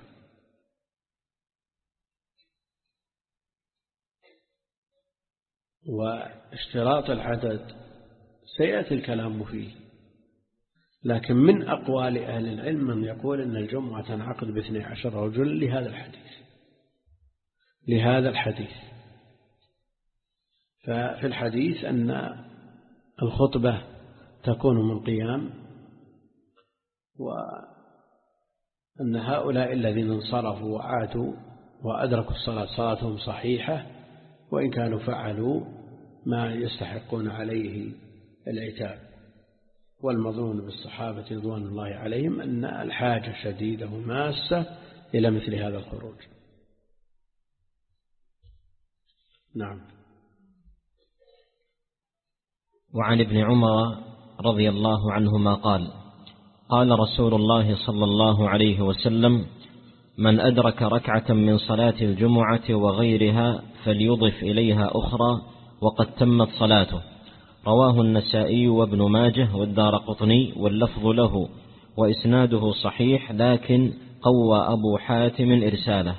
واشتراط العدد سيأتي الكلام فيه، لكن من أقوال أهل العلم من يقول أن الجمعة تنعقد باثني عشر رجل لهذا الحديث لهذا الحديث ففي الحديث أن الخطبة تكون من قيام، وأن هؤلاء الذين انصرفوا وعادوا وأدركوا الصلاة صلاتهم صحيحة، وإن كانوا فعلوا ما يستحقون عليه العتاب. والمظنون بالصحابة رضوان الله عليهم أن الحاجة شديدة وماسة إلى مثل هذا الخروج. نعم. وعن ابن عمر رضي الله عنهما قال: قال رسول الله صلى الله عليه وسلم: من أدرك ركعة من صلاة الجمعة وغيرها فليضف إليها أخرى وقد تمت صلاته. رواه النسائي وابن ماجه والدارقطني واللفظ له، وإسناده صحيح، لكن قوى أبو حاتم إرساله.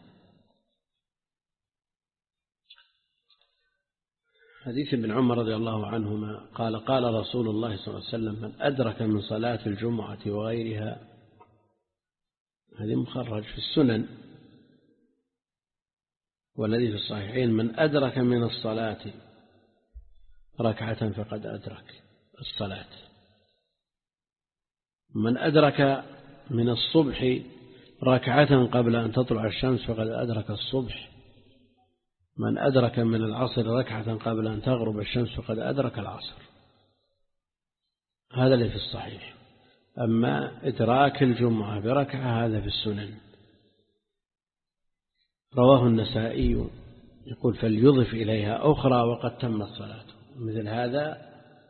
حديث ابن عمر رضي الله عنهما قال: قال رسول الله صلى الله عليه وسلم: من أدرك من صلاة الجمعة وغيرها، هذه مخرج في السنن، والذي في الصحيحين: من أدرك من الصلاة ركعة فقد أدرك الصلاة. من أدرك من الصبح ركعة قبل أن تطلع الشمس فقد أدرك الصبح. من أدرك من العصر ركعة قبل أن تغرب الشمس فقد أدرك العصر. هذا اللي في الصحيح. أما إدراك الجمعة بركعة هذا في السنن. رواه النسائي يقول فليضف إليها أخرى وقد تمت صلاته. مثل هذا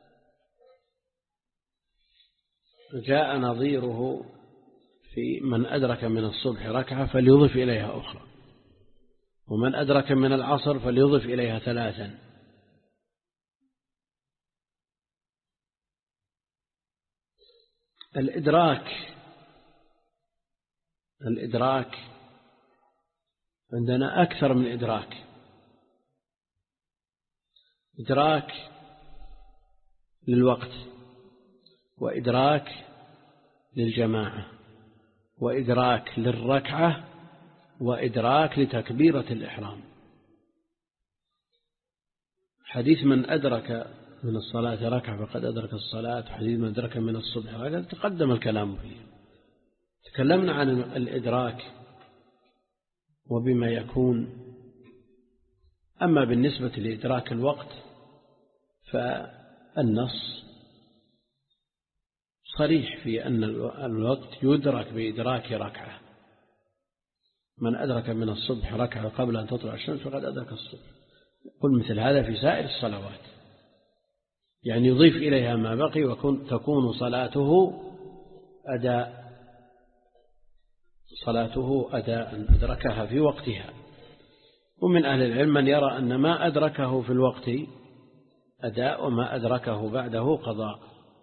جاء نظيره في من أدرك من الصبح ركعة فليضف إليها أخرى، ومن أدرك من العصر فليضف إليها ثلاثا. الإدراك الإدراك عندنا أكثر من إدراك. إدراك للوقت، وإدراك للجماعة، وإدراك للركعة، وإدراك لتكبيرة الإحرام. حديث من أدرك من الصلاة ركعة فقد أدرك الصلاة، وحديث من أدرك من الصبح ركعة تقدم الكلام فيه. تكلمنا عن الإدراك وبما يكون. أما بالنسبة لإدراك الوقت فالنص صريح في أن الوقت يدرك بإدراك ركعة. من أدرك من الصبح ركعة قبل أن تطلع الشمس فقد أدرك الصبح. قل مثل هذا في سائر الصلوات، يعني يضيف إليها ما بقي وتكون صلاته أداء صلاته أداء أدركها في وقتها. ومن أهل العلم من يرى أن ما أدركه في الوقت أداء وما أدركه بعده قضاء،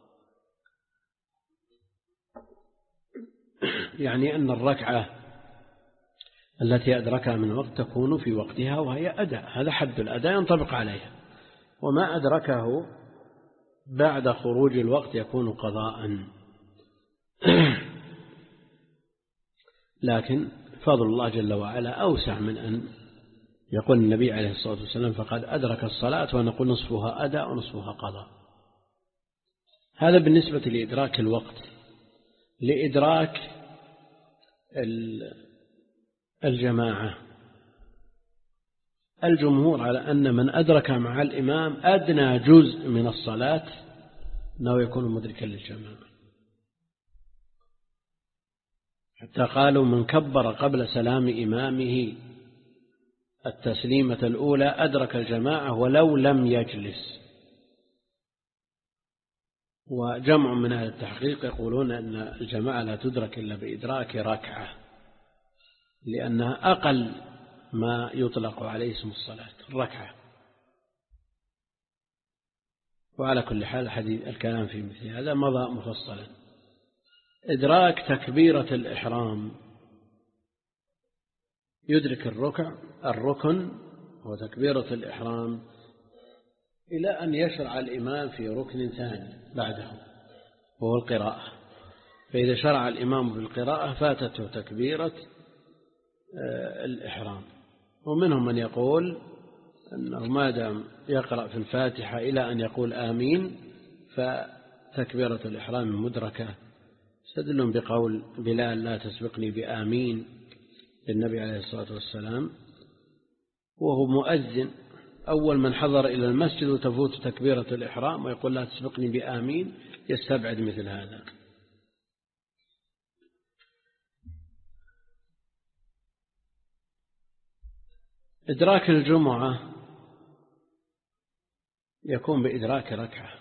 يعني أن الركعة التي أدركها من الوقت تكون في وقتها وهي أداء، هذا حد الأداء ينطبق عليها. وما أدركه بعد خروج الوقت يكون قضاء. لكن فضل الله جل وعلا أوسع من أن يقول النبي عليه الصلاة والسلام فقد أدرك الصلاة ونقول نصفها أداء ونصفها قضاء. هذا بالنسبة لإدراك الوقت. لإدراك الجماعة الجمهور على أن من أدرك مع الإمام أدنى جزء من الصلاة أنه يكون مدركا للجماعة، حتى قالوا من كبر قبل سلام إمامه التسليمة الأولى أدرك الجماعة ولو لم يجلس. وجمع من أهل التحقيق يقولون أن الجماعة لا تدرك إلا بإدراك ركعة، لأنها أقل ما يطلق عليه اسم الصلاة الركعة. وعلى كل حال حديث الكلام في مثل هذا مضى مفصلا. إدراك تكبيرة الإحرام يدرك الركع الركن وتكبيرة الإحرام إلى أن يشرع الإمام في ركن ثاني بعده وهو القراءة. فإذا شرع الإمام بالقراءة فاتته تكبيرة الإحرام. ومنهم من يقول أنه ما دام يقرأ في الفاتحة إلى أن يقول آمين فتكبيرة الإحرام مدركة. استدلون بقول بلال لا تسبقني بآمين للنبي عليه الصلاة والسلام، وهو مؤذن أول من حضر إلى المسجد وتفوت تكبيرة الإحرام ويقول لا تسبقني بآمين، يستبعد مثل هذا. إدراك الجمعة يكون بإدراك ركعة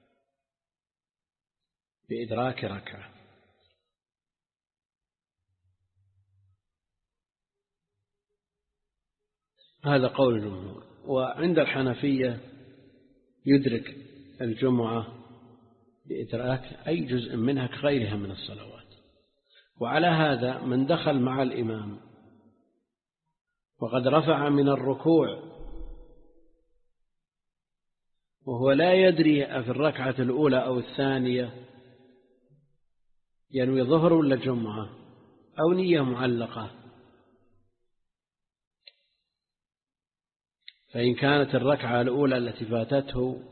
بإدراك ركعة هذا قول الجمهور. وعند الحنفية يدرك الجمعة بإدراك أي جزء منها كغيرها من الصلوات. وعلى هذا من دخل مع الإمام وقد رفع من الركوع وهو لا يدري في الركعة الأولى أو الثانية ينوي ظهر ولا جمعة أو نية معلقة، فإن كانت الركعة الأولى التي فاتته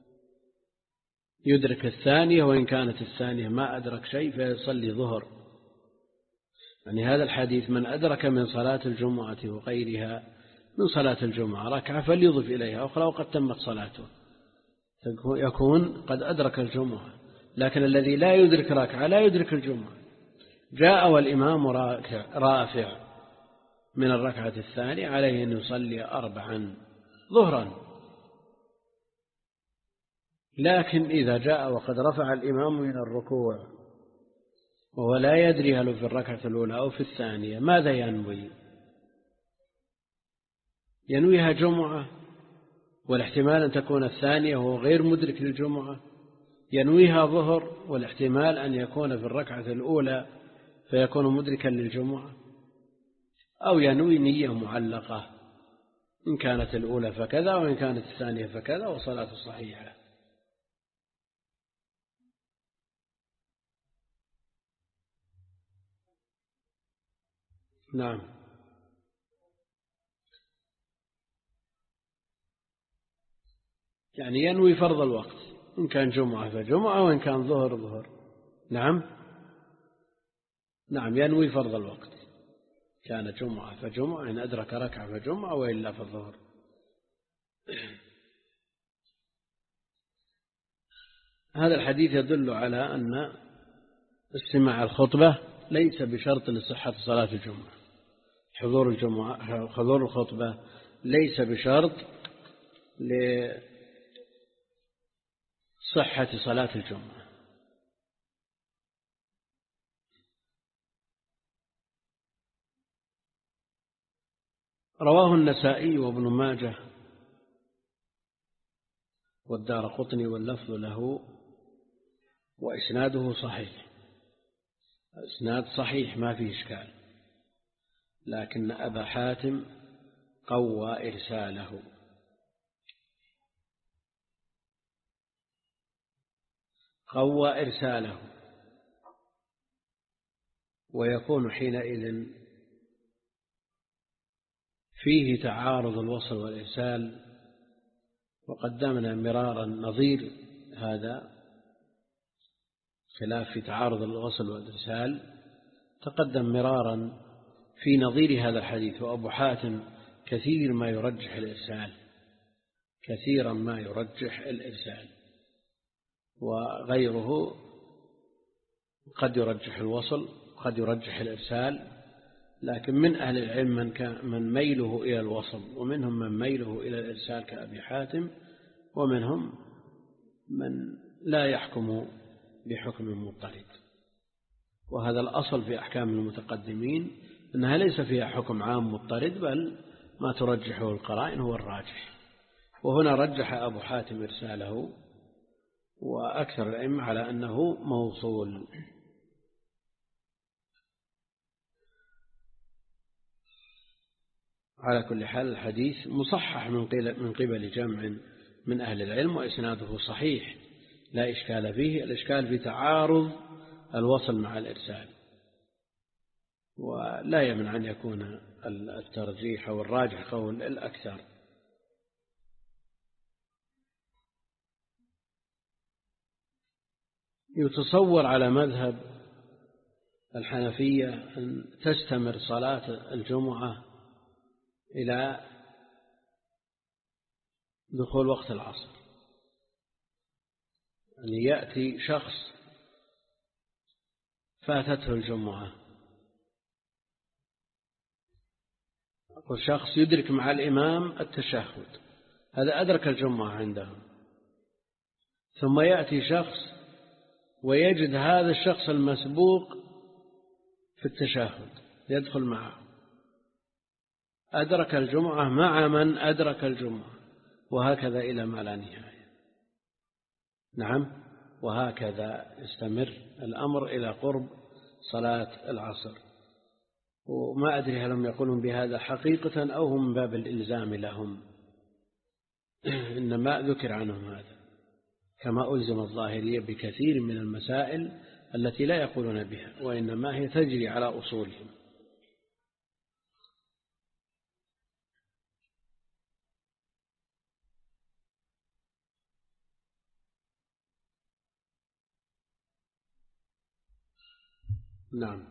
يدرك الثانية، وإن كانت الثانية ما أدرك شيء فيصلي ظهر. يعني هذا الحديث من أدرك من صلاة الجمعة وغيرها من صلاة الجمعة ركعة فليضف إليها أخرى وقد تمت صلاته، يكون قد أدرك الجمعة. لكن الذي لا يدرك ركعة لا يدرك الجمعة. جاء والإمام رافع من الركعة الثانية عليه أن يصلي أربعا ظهرا، لكن إذا جاء وقد رفع الإمام من الركوع وهو لا يدري هل في الركعة الأولى أو في الثانية، ماذا ينوي؟ ينويها جمعة، والاحتمال أن تكون الثانية وهو غير مدرك للجمعة، ينويها ظهر، والاحتمال أن يكون في الركعة الأولى فيكون مدركا للجمعة، أو ينوي نية معلقة إن كانت الأولى فكذا وإن كانت الثانية فكذا وصلاة صحيحة. نعم. يعني ينوي فرض الوقت، إن كان جمعة فجمعة وإن كان ظهر ظهر. نعم نعم ينوي فرض الوقت، كان جمعة فجمعة، إن أدرك ركعة فجمعة وإلا فالظهر. هذا الحديث يدل على أن استماع الخطبة ليس بشرط لصحة صلاة الجمعة. حضور الجمعة حضور الخطبة ليس بشرط لصحة صلاة الجمعة. رواه النسائي وابن ماجه والدارقطني واللفظ له وإسناده صحيح، إسناد صحيح ما فيه إشكال، لكن أبا حاتم قوى إرساله. قوى إرساله ويكون حينئذ فيه تعارض الوصل والإرسال، وقدمنا مرارا نظير هذا خلاف في تعارض الوصل والإرسال، تقدم مرارا في نظير هذا الحديث. وأبو حاتم كثير ما يرجح الإرسال، كثيرا ما يرجح الإرسال، وغيره قد يرجح الوصل قد يرجح الإرسال، لكن من أهل العلم من, من ميله إلى الوصل، ومنهم من ميله إلى الإرسال كأبي حاتم، ومنهم من لا يحكم بحكم مضطرد. وهذا الأصل في أحكام المتقدمين أنها ليس فيها حكم عام مضطرد، بل ما ترجحه القرائن هو الراجح. وهنا رجح أبو حاتم إرساله، وأكثر الأئمة على أنه موصول. على كل حال الحديث مصحح من قبل جمع من أهل العلم، وإسناده صحيح لا إشكال فيه. الإشكال في تعارض الوصل مع الإرسال، ولا يمنع أن يكون الترجيح أو الراجح قول الأكثر. يتصور على مذهب الحنفية أن تستمر صلاة الجمعة إلى دخول وقت العصر، يعني يأتي شخص فاتته الجمعة، والشخص يدرك مع الإمام التشهد، هذا أدرك الجمعة عنده، ثم يأتي شخص ويجد هذا الشخص المسبوق في التشهد يدخل معه، أدرك الجمعة مع من أدرك الجمعة، وهكذا إلى ما لا نهاية. نعم، وهكذا يستمر الأمر إلى قرب صلاة العصر. وما أدري هل هم يقولون بهذا حقيقة أو هم من باب الإلزام لهم، إنما ذكر عنهم هذا، كما ألزم الظاهرية بكثير من المسائل التي لا يقولون بها، وإنما هي تجري على أصولهم. نعم.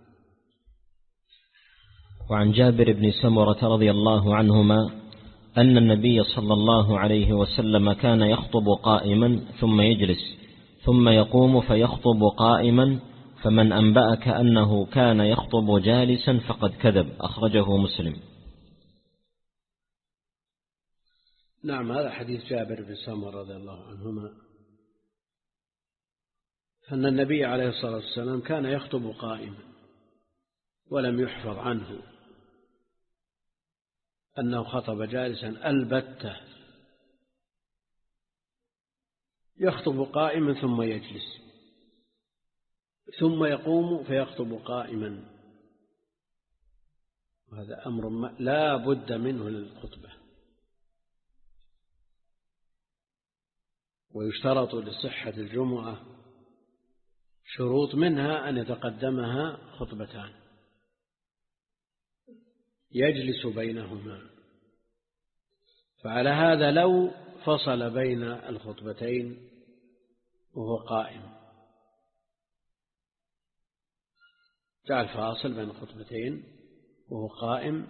وعن جابر بن سمرة رضي الله عنهما أن النبي صلى الله عليه وسلم كان يخطب قائما ثم يجلس، ثم يقوم فيخطب قائما، فمن أنبأك أنه كان يخطب جالسا فقد كذب. أخرجه مسلم. نعم، هذا حديث جابر بن سمرة رضي الله عنهما أن النبي عليه الصلاة والسلام كان يخطب قائما، ولم يحفظ عنه أنه خطب جالسا البتة، يخطب قائما ثم يجلس، ثم يقوم فيخطب قائما. هذا أمر لا بد منه للخطبة، ويشترط لصحة الجمعة شروط، منها أن يتقدمها خطبتان يجلس بينهما. فعلى هذا لو فصل بين الخطبتين وهو قائم، جعل فاصل بين الخطبتين وهو قائم،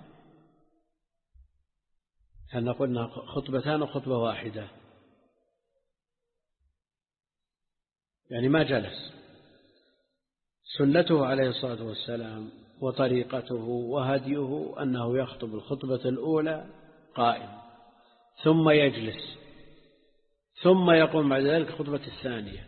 هل قلنا خطبتان وخطبة واحدة؟ يعني ما جلس. سنته عليه الصلاة والسلام وطريقته وهديه أنه يخطب الخطبة الأولى قائم، ثم يجلس، ثم يقوم بعد ذلك الخطبة الثانية.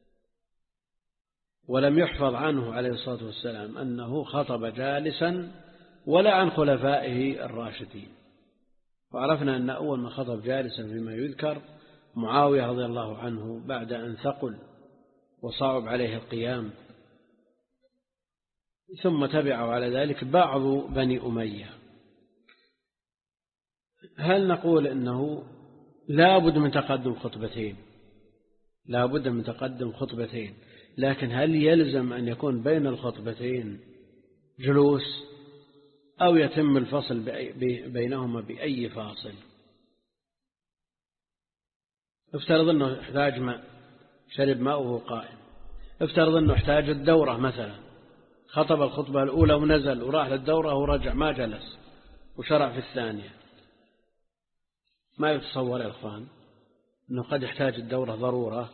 ولم يحفظ عنه عليه الصلاة والسلام أنه خطب جالسا ولا عن خلفائه الراشدين. وعرفنا أن أول من خطب جالسا فيما يذكر معاوية رضي الله عنه بعد أن ثقل وصعب عليه القيام، ثم تبعوا على ذلك بعض بني أمية. هل نقول إنه لا بد من تقدم خطبتين؟ لا بد من تقدم خطبتين، لكن هل يلزم أن يكون بين الخطبتين جلوس أو يتم الفصل بينهما بأي فاصل؟ افترض أنه احتاج ماء، شرب ماء وهو قائم. افترض أنه احتاج الدورة مثلا، خطب الخطبة الأولى ونزل وراح للدورة ورجع، ما جلس وشرع في الثانية. ما يتصور يا أخوان أنه قد يحتاج الدورة ضرورة.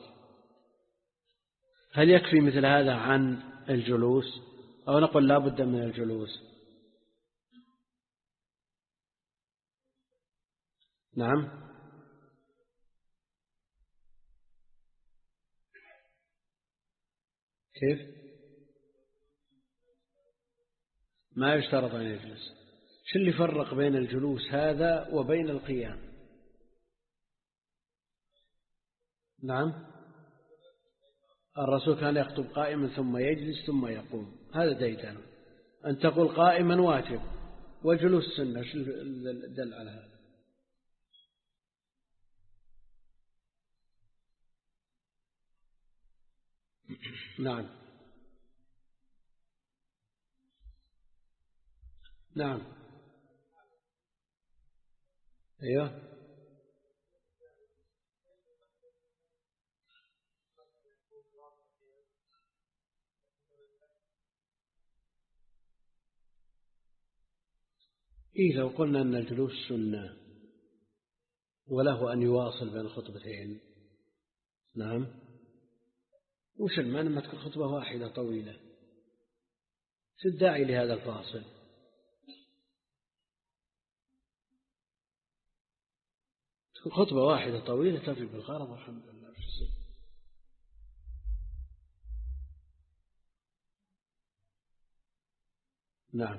هل يكفي مثل هذا عن الجلوس أو نقول لا بد من الجلوس؟ نعم، كيف؟ ما يشترط أن يجلس. شو اللي فرق بين الجلوس هذا وبين القيام؟ نعم، الرسول كان يخطب قائما ثم يجلس ثم يقوم، هذا ديدن. أن تقول قائما واجب وجلوس سنة، شو الدل على هذا؟ نعم نعم أيوه إيه، لو قلنا أن الجلوس سنة وله أن يواصل بين الخطبتين، نعم، وش المانع ما تكون خطبة واحدة طويلة؟ شو الداعي لهذا الفاصل؟ تكون خطبة واحدة طويلة تفي بالغرض والحمد لله. نعم،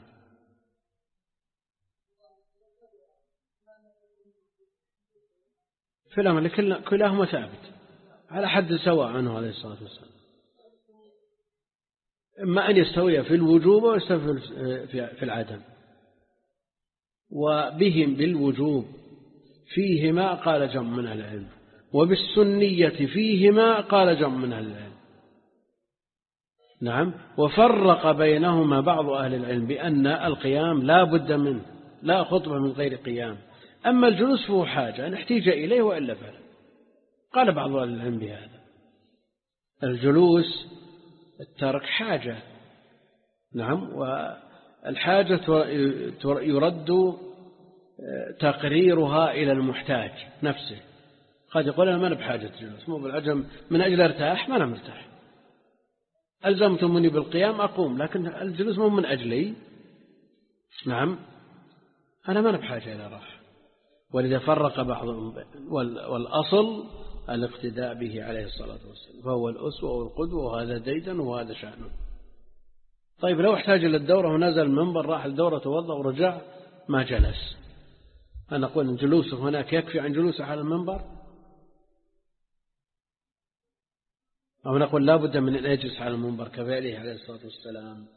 في الأمر كلاهما ثابت على حد سواء عنه عليه الصلاة والسلام، إما أن يستوي في الوجوب ويستوي في العدم. وبهم بالوجوب فيهما قال جمع من أهل العلم، وبالسنية فيهما قال جمع من أهل العلم. نعم، وفرق بينهما بعض أهل العلم بأن القيام لا بد منه، لا خطبة من غير قيام. أما الجلوس فهو حاجة، أن احتيج إليه وإلا فلا. قال بعض أهل العلم بهذا، الجلوس الترك حاجة. نعم، والحاجة يرد تقريرها إلى المحتاج نفسه. قد يقول أنا ما أنا بحاجة جلوس، مو بالعجم من أجل ارتاح، ما أنا مرتاح، ألزمتموني بالقيام أقوم، لكن الجلوس مو من أجلي. نعم أنا ما أنا بحاجة إلى راحة. ولذا فرق بعضهم، والأصل الاقتداء به عليه الصلاة والسلام، فهو الأسوة والقدوة، وهذا ديدا وهذا شأنه. طيب لو احتاج إلى الدورة ونزل المنبر راح الدورة توضأ ورجع ما جلس، أنا أقول إن جلوسه هناك يكفي عن جلوسه على المنبر، أو نقول لا بد من أن يجلس على المنبر كفعله عليه الصلاة والسلام.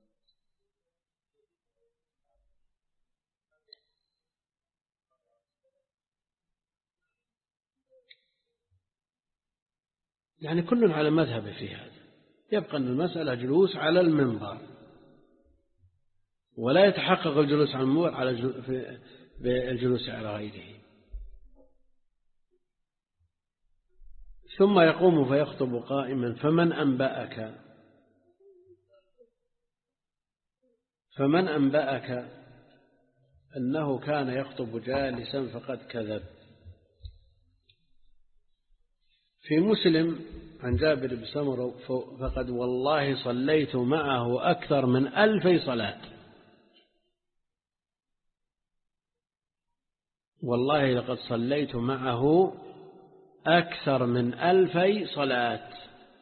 يعني كل على مذهبه في هذا، يبقى أن المسألة جلوس على المنبر، ولا يتحقق الجلوس على المنبر على الجلوس على غيره. ثم يقوم فيخطب قائما، فمن أنبأك فمن أنبأك أنه كان يخطب جالسا فقد كذب. في مسلم عن جابر بن سمرة فقد والله صليت معه أكثر من ألفي صلاة، والله لقد صليت معه أكثر من ألفي صلاة،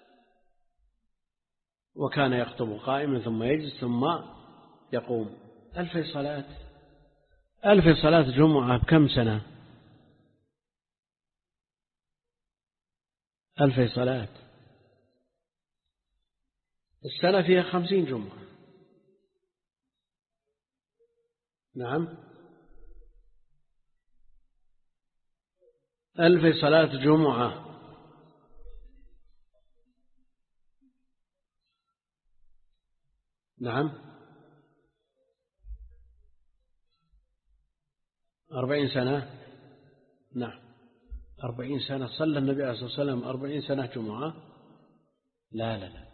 وكان يخطب قائما ثم يجلس ثم يقوم. ألفي صلاة، ألفي صلاة جمعة بكم سنة؟ ألفي صلاة السنة فيها خمسين جمعة. نعم ألفي صلاة جمعة، نعم أربعين سنة، نعم أربعين سنة صلى النبي عليه الصلاة والسلام أربعين سنة جمعة؟ لا لا لا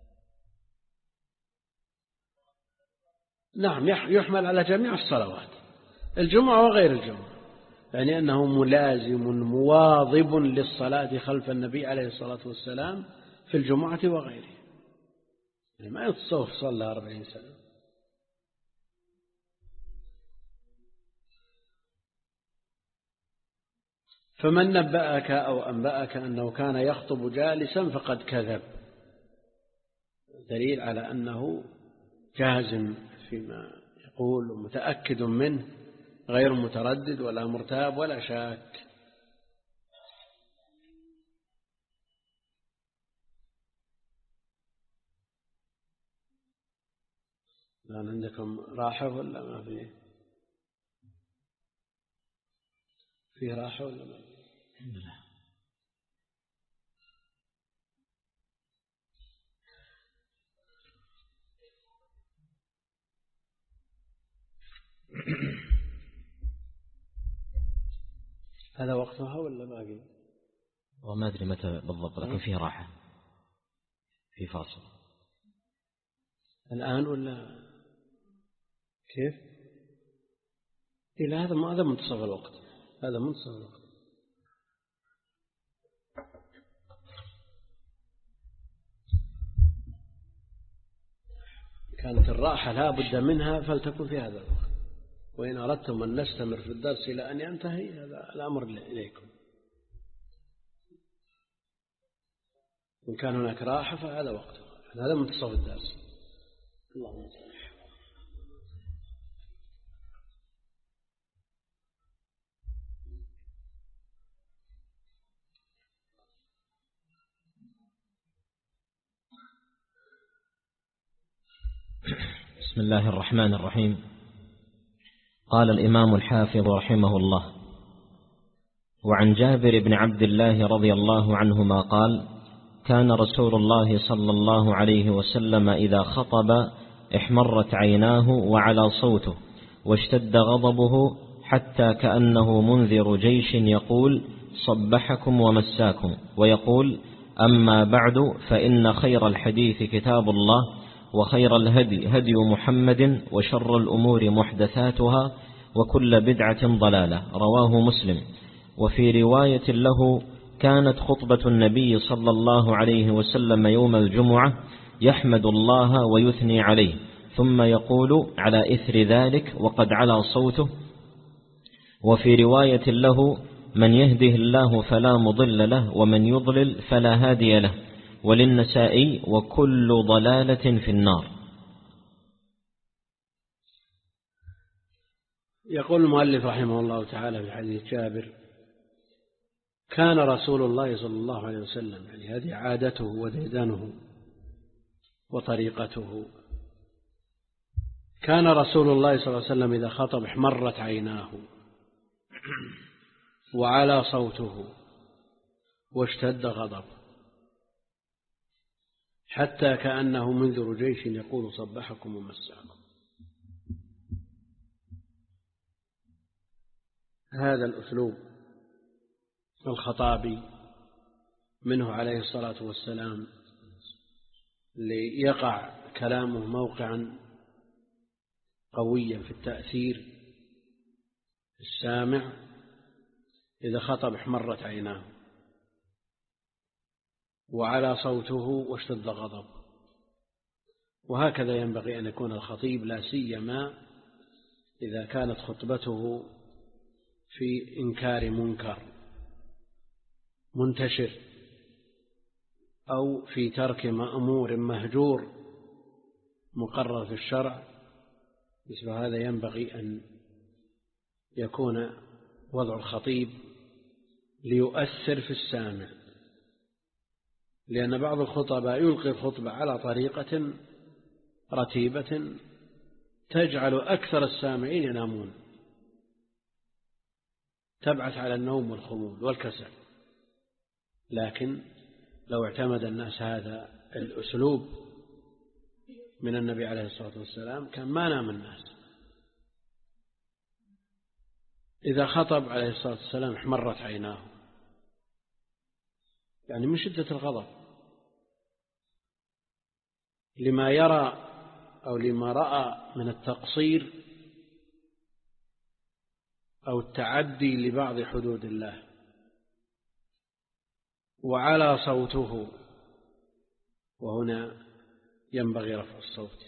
نعم يحمل على جميع الصلوات، الجمعة وغير الجمعة، يعني أنه ملازم مواظب للصلاة خلف النبي عليه الصلاة والسلام في الجمعة وغيره، يعني ما يتصوف صلى أربعين سنة. فمن نبأك أو أنبأك أنه كان يخطب جالسا فقد كذب، دليل على أنه جازم فيما يقول ومتأكد منه، غير متردد ولا مرتاب ولا شاك. الآن عندكم راحة ولا ما فيه؟ فيه راحة ولا ما فيه؟ الحمد لله. هذا وقتها ولا باقي؟ وما أدري متى بالضبط، لكن فيه راحة، في فاصل. الآن ولا كيف؟ إلى هذا ما هذا منتصف الوقت، هذا منتصف الوقت. كانت الراحة لا بد منها فلتكن في هذا الوقت، وإن أردتم أن نستمر في الدرس إلى أن ينتهي هذا الأمر إليكم. إن كان هناك راحة فهذا وقته، هذا منتصف الدرس. اللهم صل. بسم الله الرحمن الرحيم. قال الإمام الحافظ رحمه الله: وعن جابر بن عبد الله رضي الله عنهما قال: كان رسول الله صلى الله عليه وسلم إذا خطب احمرت عيناه وعلى صوته واشتد غضبه حتى كأنه منذر جيش يقول: صبحكم ومساكم، ويقول: أما بعد فإن خير الحديث كتاب الله، وخير الهدي هدي محمد، وشر الأمور محدثاتها، وكل بدعة ضلالة. رواه مسلم. وفي رواية له كانت خطبة النبي صلى الله عليه وسلم يوم الجمعة يحمد الله ويثني عليه ثم يقول على إثر ذلك وقد علا صوته. وفي رواية له من يهده الله فلا مضل له ومن يضلل فلا هادي له. وللنسائي وكل ضلالة في النار. يقول المؤلف رحمه الله تعالى في حديث جابر: كان رسول الله صلى الله عليه وسلم، يعني هذه عادته وديدنه وطريقته، كان رسول الله صلى الله عليه وسلم إذا خطب احمرت عيناه وعلى صوته واشتد غضبه حتى كأنه منذر جيش يقول صبحكم ومساكم. هذا الأسلوب الخطابي منه عليه الصلاة والسلام ليقع كلامه موقعا قويا في التأثير السامع. إذا خطب احمرت عيناه وعلى صوته واشتد غضب. وهكذا ينبغي أن يكون الخطيب، لا سيما إذا كانت خطبته في إنكار منكر منتشر أو في ترك مأمور مهجور مقرر في الشرع. مثل هذا ينبغي أن يكون وضع الخطيب ليؤثر في السامع، لأن بعض الخطباء يلقي الخطبة على طريقة رتيبة تجعل أكثر السامعين ينامون، تبعث على النوم والخمول والكسل. لكن لو اعتمد الناس هذا الأسلوب من النبي عليه الصلاة والسلام كان ما نام الناس. إذا خطب عليه الصلاة والسلام احمرت عيناه، يعني من شدة الغضب لما يرى أو لما رأى من التقصير أو التعدي لبعض حدود الله. وعلى صوته، وهنا ينبغي رفع الصوت،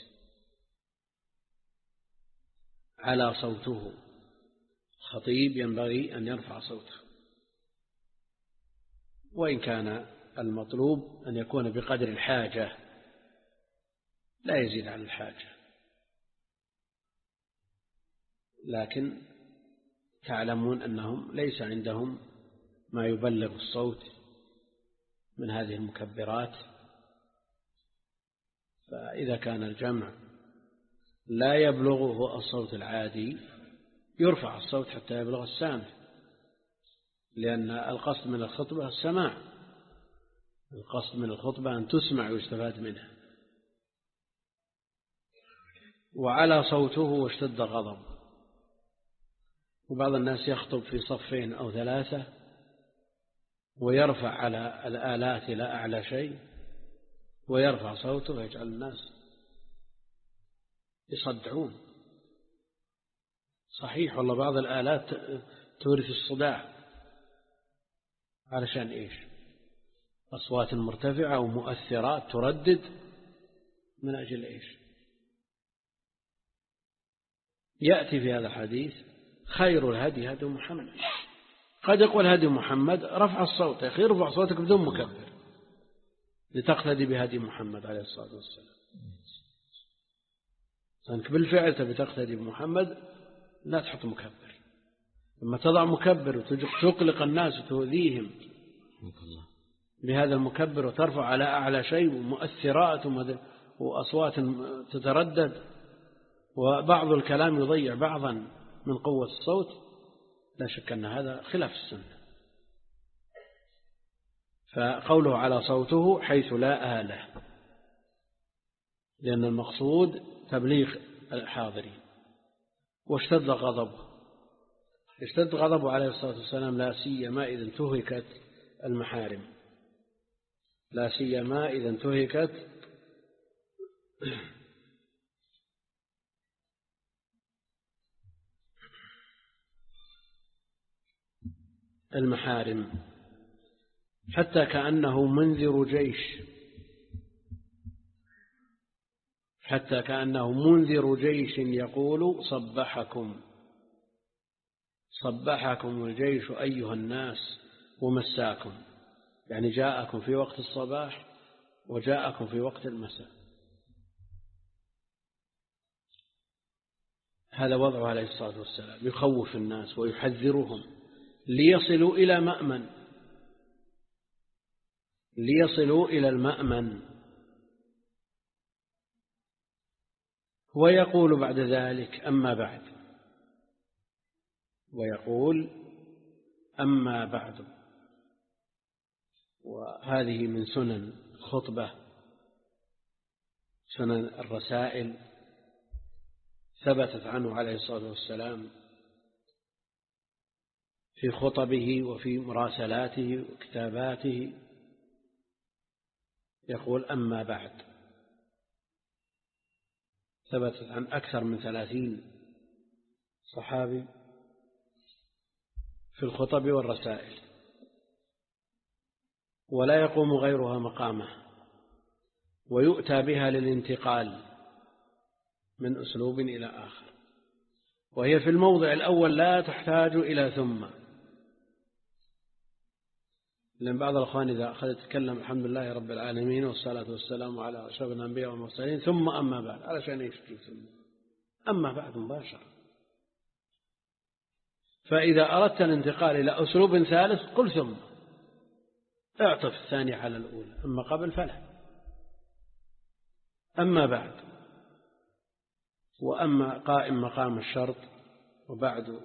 على صوته، الخطيب ينبغي أن يرفع صوته، وإن كان المطلوب أن يكون بقدر الحاجة لا يزيد عن الحاجة، لكن تعلمون أنهم ليس عندهم ما يبلغ الصوت من هذه المكبرات، فإذا كان الجمع لا يبلغه الصوت العادي يرفع الصوت حتى يبلغ السامع، لأن القصد من الخطبة السماع، القصد من الخطبة أن تسمع ويستفاد منها. وعلى صوته واشتد غضب. وبعض الناس يخطب في صفين أو ثلاثة ويرفع على الآلات إلى أعلى شيء ويرفع صوته ويجعل الناس يصدعون. صحيح والله بعض الآلات تورث الصداع، علشان إيش؟ أصوات مرتفعة ومؤثرات تردد، من أجل إيش؟ يأتي في هذا الحديث خير الهدي هدي محمد. قد يقول هدي محمد رفع الصوت، يا أخي ارفع صوتك بدون مكبر لتقتدي بهدي محمد عليه الصلاة والسلام. أنك بالفعل تبي تقتدي بمحمد لا تحط مكبر. لما تضع مكبر وتقلق الناس وتؤذيهم بهذا المكبر وترفع على أعلى شيء ومؤثرات وأصوات تتردد وبعض الكلام يضيع بعضا من قوة الصوت، لا شك أن هذا خلاف السنة. فقوله على صوته حيث لا آلة، لأن المقصود تبليغ الحاضرين. واشتد غضبه، اشتد غضبه عليه الصلاة والسلام لا سيما إذا انتهكت المحارم، لا سيما إذا انتهكت المحارم حتى كأنه منذر جيش حتى كأنه منذر جيش يقول صبحكم صبحكم الجيش أيها الناس ومساكم، يعني جاءكم في وقت الصباح وجاءكم في وقت المساء. هذا وضعه عليه الصلاة والسلام، يخوف الناس ويحذرهم ليصلوا إلى مأمن ليصلوا إلى المأمن. ويقول بعد ذلك أما بعد ويقول أما بعد وهذه من سنن الخطبة، سنن الرسائل، ثبتت عنه عليه الصلاة والسلام في خطبه وفي مراسلاته وكتاباته، يقول أما بعد. ثبتت عن أكثر من ثلاثين صحابي في الخطب والرسائل، ولا يقوم غيرها مقامه، ويؤتى بها للانتقال من أسلوب إلى آخر، وهي في الموضع الأول لا تحتاج إلى ثم، لأن بعض الأخوان إذا أخذ يتكلم الحمد لله رب العالمين والصلاة والسلام على أشرف الأنبياء والمرسلين ثم أما بعد، علشان يشتري ثم أما بعد مباشرة. فإذا أردت الانتقال إلى أسلوب ثالث قل ثم، اعطف الثانية على الأولى، أما قبل فلا. أما بعد، وأما قائم مقام الشرط، وبعد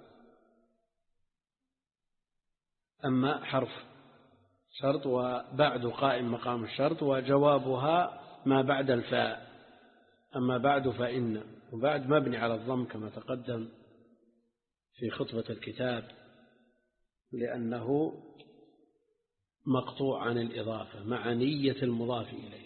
أما حرف شرط، وبعد قائم مقام الشرط، وجوابها ما بعد الفاء، أما بعد فإن، وبعد مبني على الضم كما تقدم في خطبة الكتاب، لأنه مقطوع عن الإضافة مع نية المضاف إليه،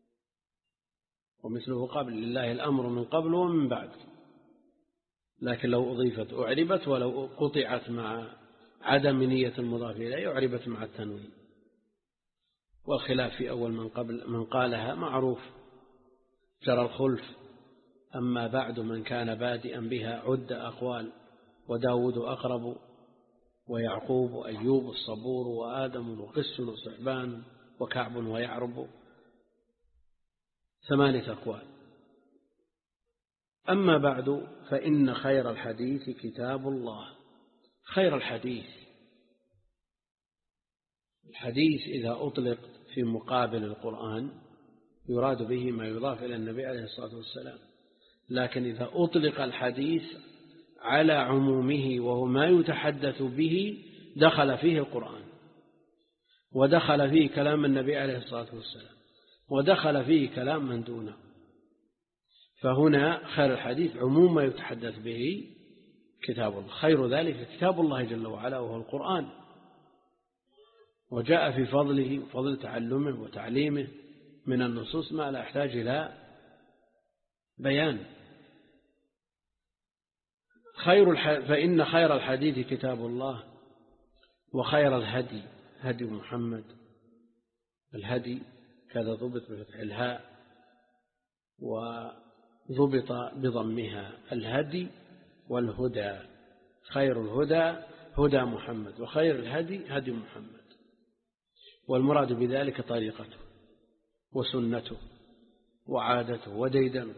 ومثله قبل لله الأمر من قبل ومن بعد، لكن لو أضيفت أعربت، ولو قطعت مع عدم نية المضاف إليه أعربت مع التنوين. والخلاف في أول من قبل من قالها معروف، جرى الخلف. أما بعد من كان بادئا بها عد أقوال، وداود أقرب، ويعقوب وأيوب الصبور، وآدم وقس وصحبان وكعب ويعرب، ثمانية أقوال. أما بعد فإن خير الحديث كتاب الله. خير الحديث، الحديث إذا أطلق في مقابل القرآن يراد به ما يضاف إلى النبي عليه الصلاة والسلام، لكن إذا أطلق الحديث على عمومه وهو ما يتحدث به دخل فيه القرآن، ودخل فيه كلام النبي عليه الصلاة والسلام، ودخل فيه كلام من دونه. فهنا خير الحديث عموم ما يتحدث به كتاب الله، خير ذلك كتاب الله جل وعلا وهو القرآن، وجاء في فضله وفضل تعلمه وتعليمه من النصوص ما لا يحتاج إلى بيان. خير الح... فإن خير الحديث كتاب الله، وخير الهدي هدي محمد. الهدي كذا ضبط بفتح الهاء وضبط بضمها، الهدي والهدى. خير الهدى هدى محمد، وخير الهدي هدي محمد، والمراد بذلك طريقته وسنته وعادته وديدنه.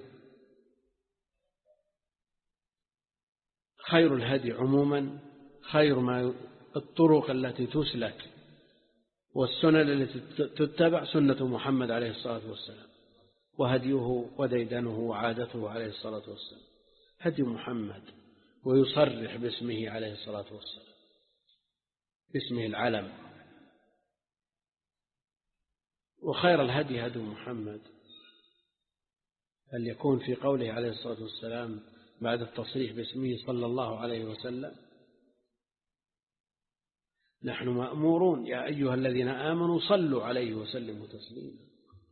خير الهدي عموما خير ما الطرق التي تسلك والسنن التي تتبع سنة محمد عليه الصلاة والسلام، وهديه وديدنه وعادته عليه الصلاة والسلام هدي محمد، ويصرح باسمه عليه الصلاة والسلام، باسمه العلم. وخير الهدي هدي محمد، هل يكون في قوله عليه الصلاة والسلام بعد التصريح باسمه صلى الله عليه وسلم نحن مأمورون يا أيها الذين آمنوا صلوا عليه وسلموا تسليما.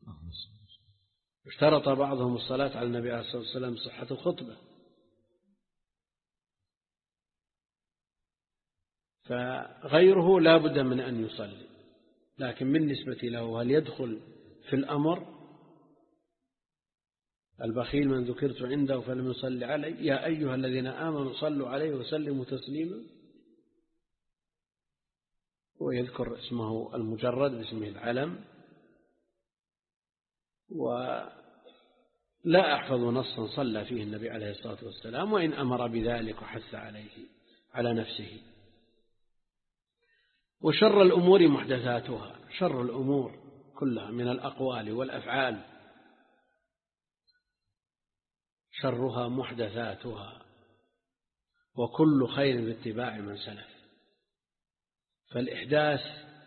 اشترط بعضهم الصلاة على النبي عليه الصلاة والسلام صحة الخطبة، فغيره لا بد من أن يصلي، لكن بالنسبة له هل يدخل في الأمر؟ البخيل من ذكرت عنده فلم يصلي علي يا أيها الذين آمنوا صلوا عليه وسلموا تسليما، ويذكر اسمه المجرد باسمه العلم. ولا أحفظ نصا صلى فيه النبي عليه الصلاة والسلام وإن أمر بذلك وحث عليه على نفسه. وشر الأمور محدثاتها، شر الأمور كلها من الأقوال والأفعال شرها محدثاتها، وكل خير باتباع من سلف. فالإحداث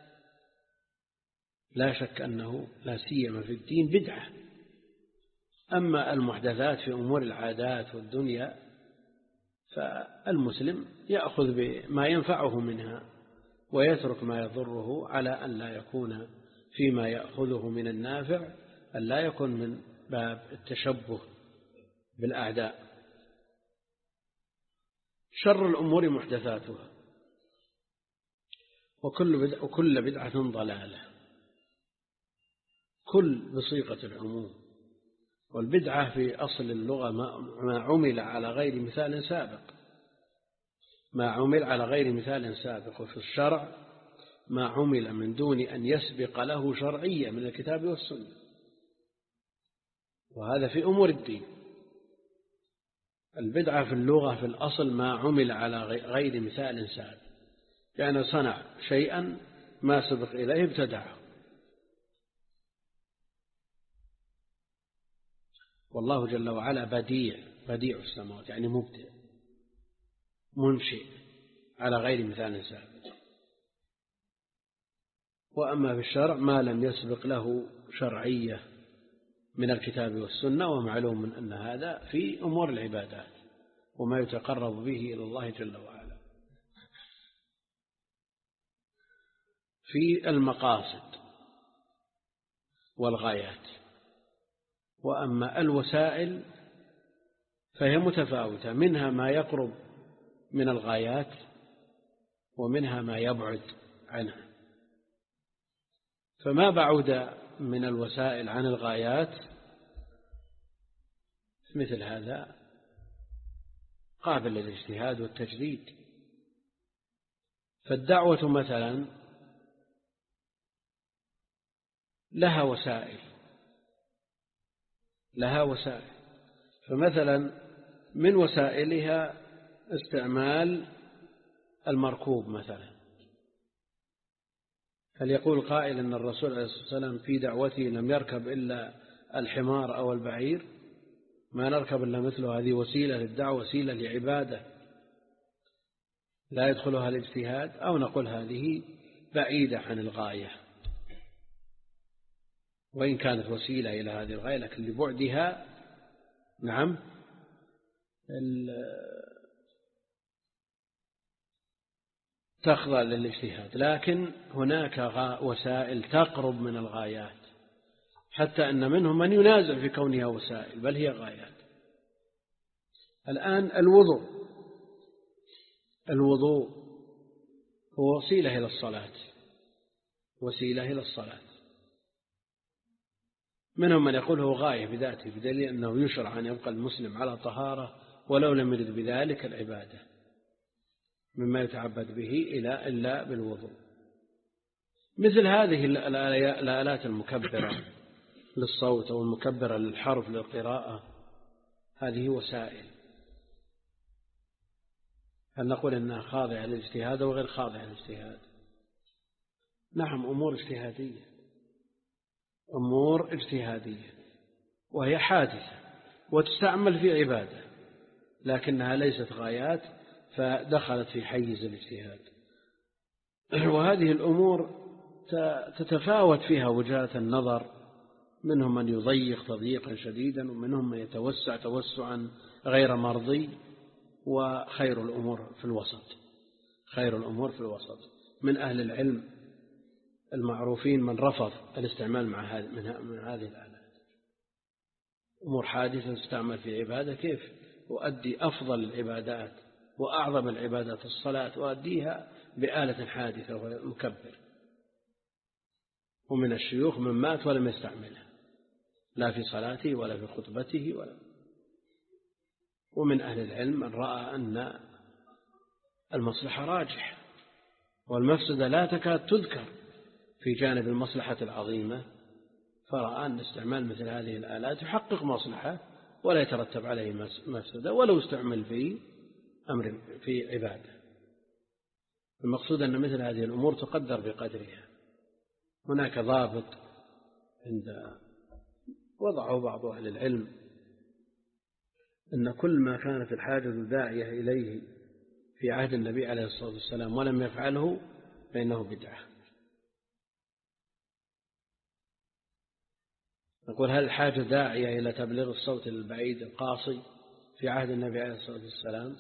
لا شك أنه لا سيما في الدين بدعة. أما المحدثات في أمور العادات والدنيا فالمسلم يأخذ بما ينفعه منها ويترك ما يضره، على أن لا يكون فيما يأخذه من النافع أن لا يكون من باب التشبه بالأعداء. شر الأمور محدثاتها وكل بدعة, وكل بدعة ضلالة، كل بصيغة العموم. والبدعة في أصل اللغة ما عمل على غير مثال سابق، ما عمل على غير مثال سابق. وفي الشرع ما عمل من دون أن يسبق له شرعية من الكتاب والسنة، وهذا في أمور الدين. البدعة في اللغة في الأصل ما عمل على غير مثال سابق، يعني صنع شيئا ما سبق إليه ابتدعه. والله جل وعلا بديع، بديع السماوات يعني مبدع منشئ على غير مثال سابق. وأما في الشرع ما لم يسبق له شرعية من الكتاب والسنة، ومعلوم من أن هذا في أمور العبادات وما يتقرب به إلى الله جل وعلا. في المقاصد والغايات. وأما الوسائل فهي متفاوتة، منها ما يقرب من الغايات ومنها ما يبعد عنها. فما بعد من الوسائل عن الغايات مثل هذا قابل للاجتهاد والتجديد. فالدعوة مثلا لها وسائل لها وسائل فمثلا من وسائلها استعمال المركوب مثلا. هل يقول قائل أن الرسول عليه الصلاة والسلام في دعوته لم يركب إلا الحمار أو البعير؟ ما نركب إلا مثله. هذه وسيلة للدعوة، وسيلة لعبادة لا يدخلها الاجتهاد. أو نقول هذه بعيدة عن الغاية، وإن كانت وسيلة إلى هذه الغاية لكن لبعدها نعم تخضع للاجتهاد. لكن هناك وسائل تقرب من الغايات، حتى أن منهم من ينازع في كونها وسائل بل هي غايات. الآن الوضوء الوضوء هو وسيلة إلى الصلاة، وسيلة إلى الصلاة. منهم من يقول هو غاية بذاته، بدليل أنه يشرع أن يبقى المسلم على طهارة ولو لم يرد بذلك العبادة مما يتعبد به إلى إلا بالوضوء. مثل هذه الآلات المكبرة للصوت أو المكبرة للحرف للقراءة، هذه وسائل. هل نقول أنها خاضعة للاجتهاد أو غير خاضعة للاجتهاد؟ نعم، أمور اجتهادية، أمور اجتهادية، وهي حادثة وتستعمل في عبادة، لكنها ليست غايات فدخلت في حيز الاجتهاد. وهذه الأمور تتفاوت فيها وجهات النظر، منهم من يضيق تضييقا شديدا ومنهم من يتوسع توسعا غير مرضي. وخير الأمور في الوسط، خير الأمور في الوسط. من أهل العلم المعروفين من رفض الاستعمال مع هذه من هذه الآلات. أمور حادثة تستعمل في عبادة كيف؟ وأدي أفضل العبادات وأعظم العبادات الصلاة وأديها بآلة حادثة ومكبر. ومن الشيوخ من مات ولم يستعملها لا في صلاته ولا في خطبته ولا. ومن أهل العلم من رأى أن المصلحة راجحة والمفسدة لا تكاد تذكر في جانب المصلحة العظيمة، فرأى أن استعمال مثل هذه الآلات يحقق مصلحة ولا يترتب عليه مفسدة ولو استعمل في أمر في عبادة. المقصود أن مثل هذه الأمور تقدر بقدرها. هناك ضابط عند وضعه بعض أهل العلم أن كل ما كانت الحاجة داعية إليه في عهد النبي عليه الصلاة والسلام ولم يفعله فإنه بدعة. نقول هل الحاجة داعية إلى تبليغ الصوت البعيد القاصي في عهد النبي عليه الصلاة والسلام؟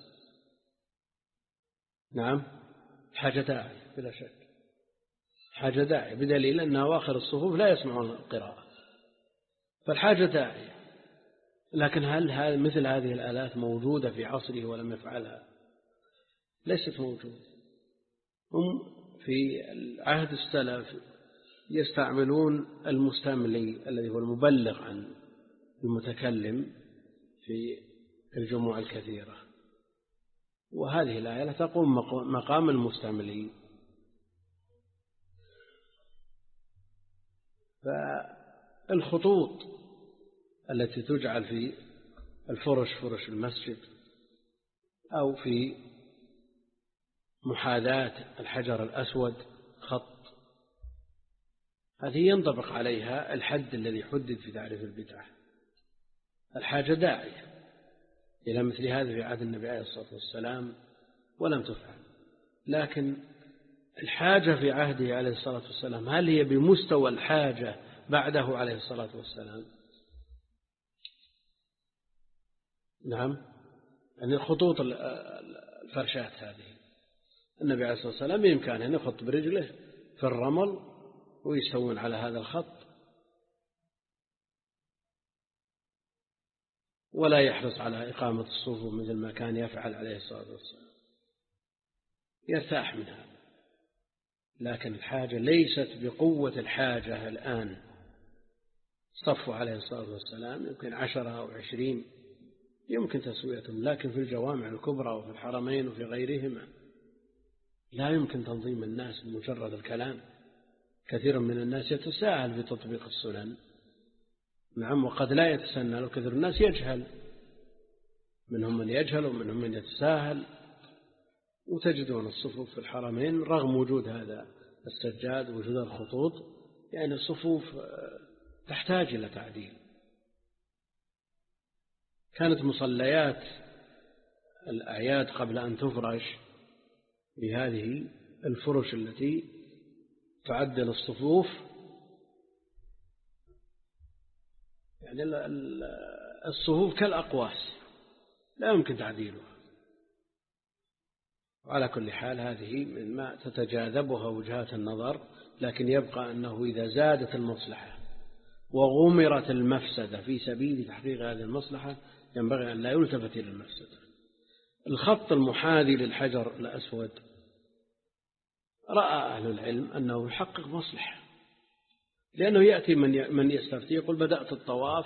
نعم، حاجة داعية بلا شك، حاجة داعية، بدليل أن أواخر الصفوف لا يسمعون القراءة، فالحاجة داعية. لكن هل مثل هذه الآلات موجودة في عصره ولم يفعلها؟ ليست موجودة. هم في عهد السلف يستعملون المستملي الذي هو المبلغ عن المتكلم في الجموع الكثيرة، وهذه الآية تقوم مقام المستملي. فالخطوط التي تجعل في الفرش فرش المسجد أو في محاذاة الحجر الأسود خط، هذه ينطبق عليها الحد الذي حدد في تعريف البدعة. الحاجة داعية إلى مثل هذا في عهد النبي عليه الصلاة والسلام ولم تفعل، لكن الحاجة في عهده عليه الصلاة والسلام هل هي بمستوى الحاجة بعده عليه الصلاة والسلام؟ نعم، يعني خطوط الفرشات هذه النبي عليه الصلاة والسلام بإمكانه أن يخط برجله في الرمل ويستوون على هذا الخط ولا يحرص على إقامة الصفوف مثل ما كان يفعل عليه الصلاة والسلام، يرتاح من هذا. لكن الحاجة ليست بقوة الحاجة الآن. صفوا عليه الصلاة والسلام يمكن عشرة أو عشرين يمكن تسويتهم، لكن في الجوامع الكبرى وفي الحرمين وفي غيرهما لا يمكن تنظيم الناس بمجرد الكلام. كثير من الناس يتساهل في تطبيق السنن، نعم، وقد لا يتسنى، وكثير الناس يجهل، منهم من يجهل ومنهم من يتساهل. وتجدون الصفوف في الحرمين رغم وجود هذا السجاد ووجود الخطوط يعني الصفوف تحتاج إلى تعديل. كانت مصليات الأعياد قبل أن تفرش بهذه الفرش التي تعدل الصفوف، يعني الصفوف كالأقواس لا يمكن تعديلها. وعلى كل حال هذه مما تتجاذبها وجهات النظر، لكن يبقى أنه إذا زادت المصلحة وغمرت المفسدة في سبيل تحقيق هذه المصلحة ينبغي أن لا يلتفت إلى المفسدة. الخط المحاذي للحجر الأسود رأى أهل العلم أنه يحقق مصلحة، لأنه يأتي من من يستفتي يقول بدأت الطواف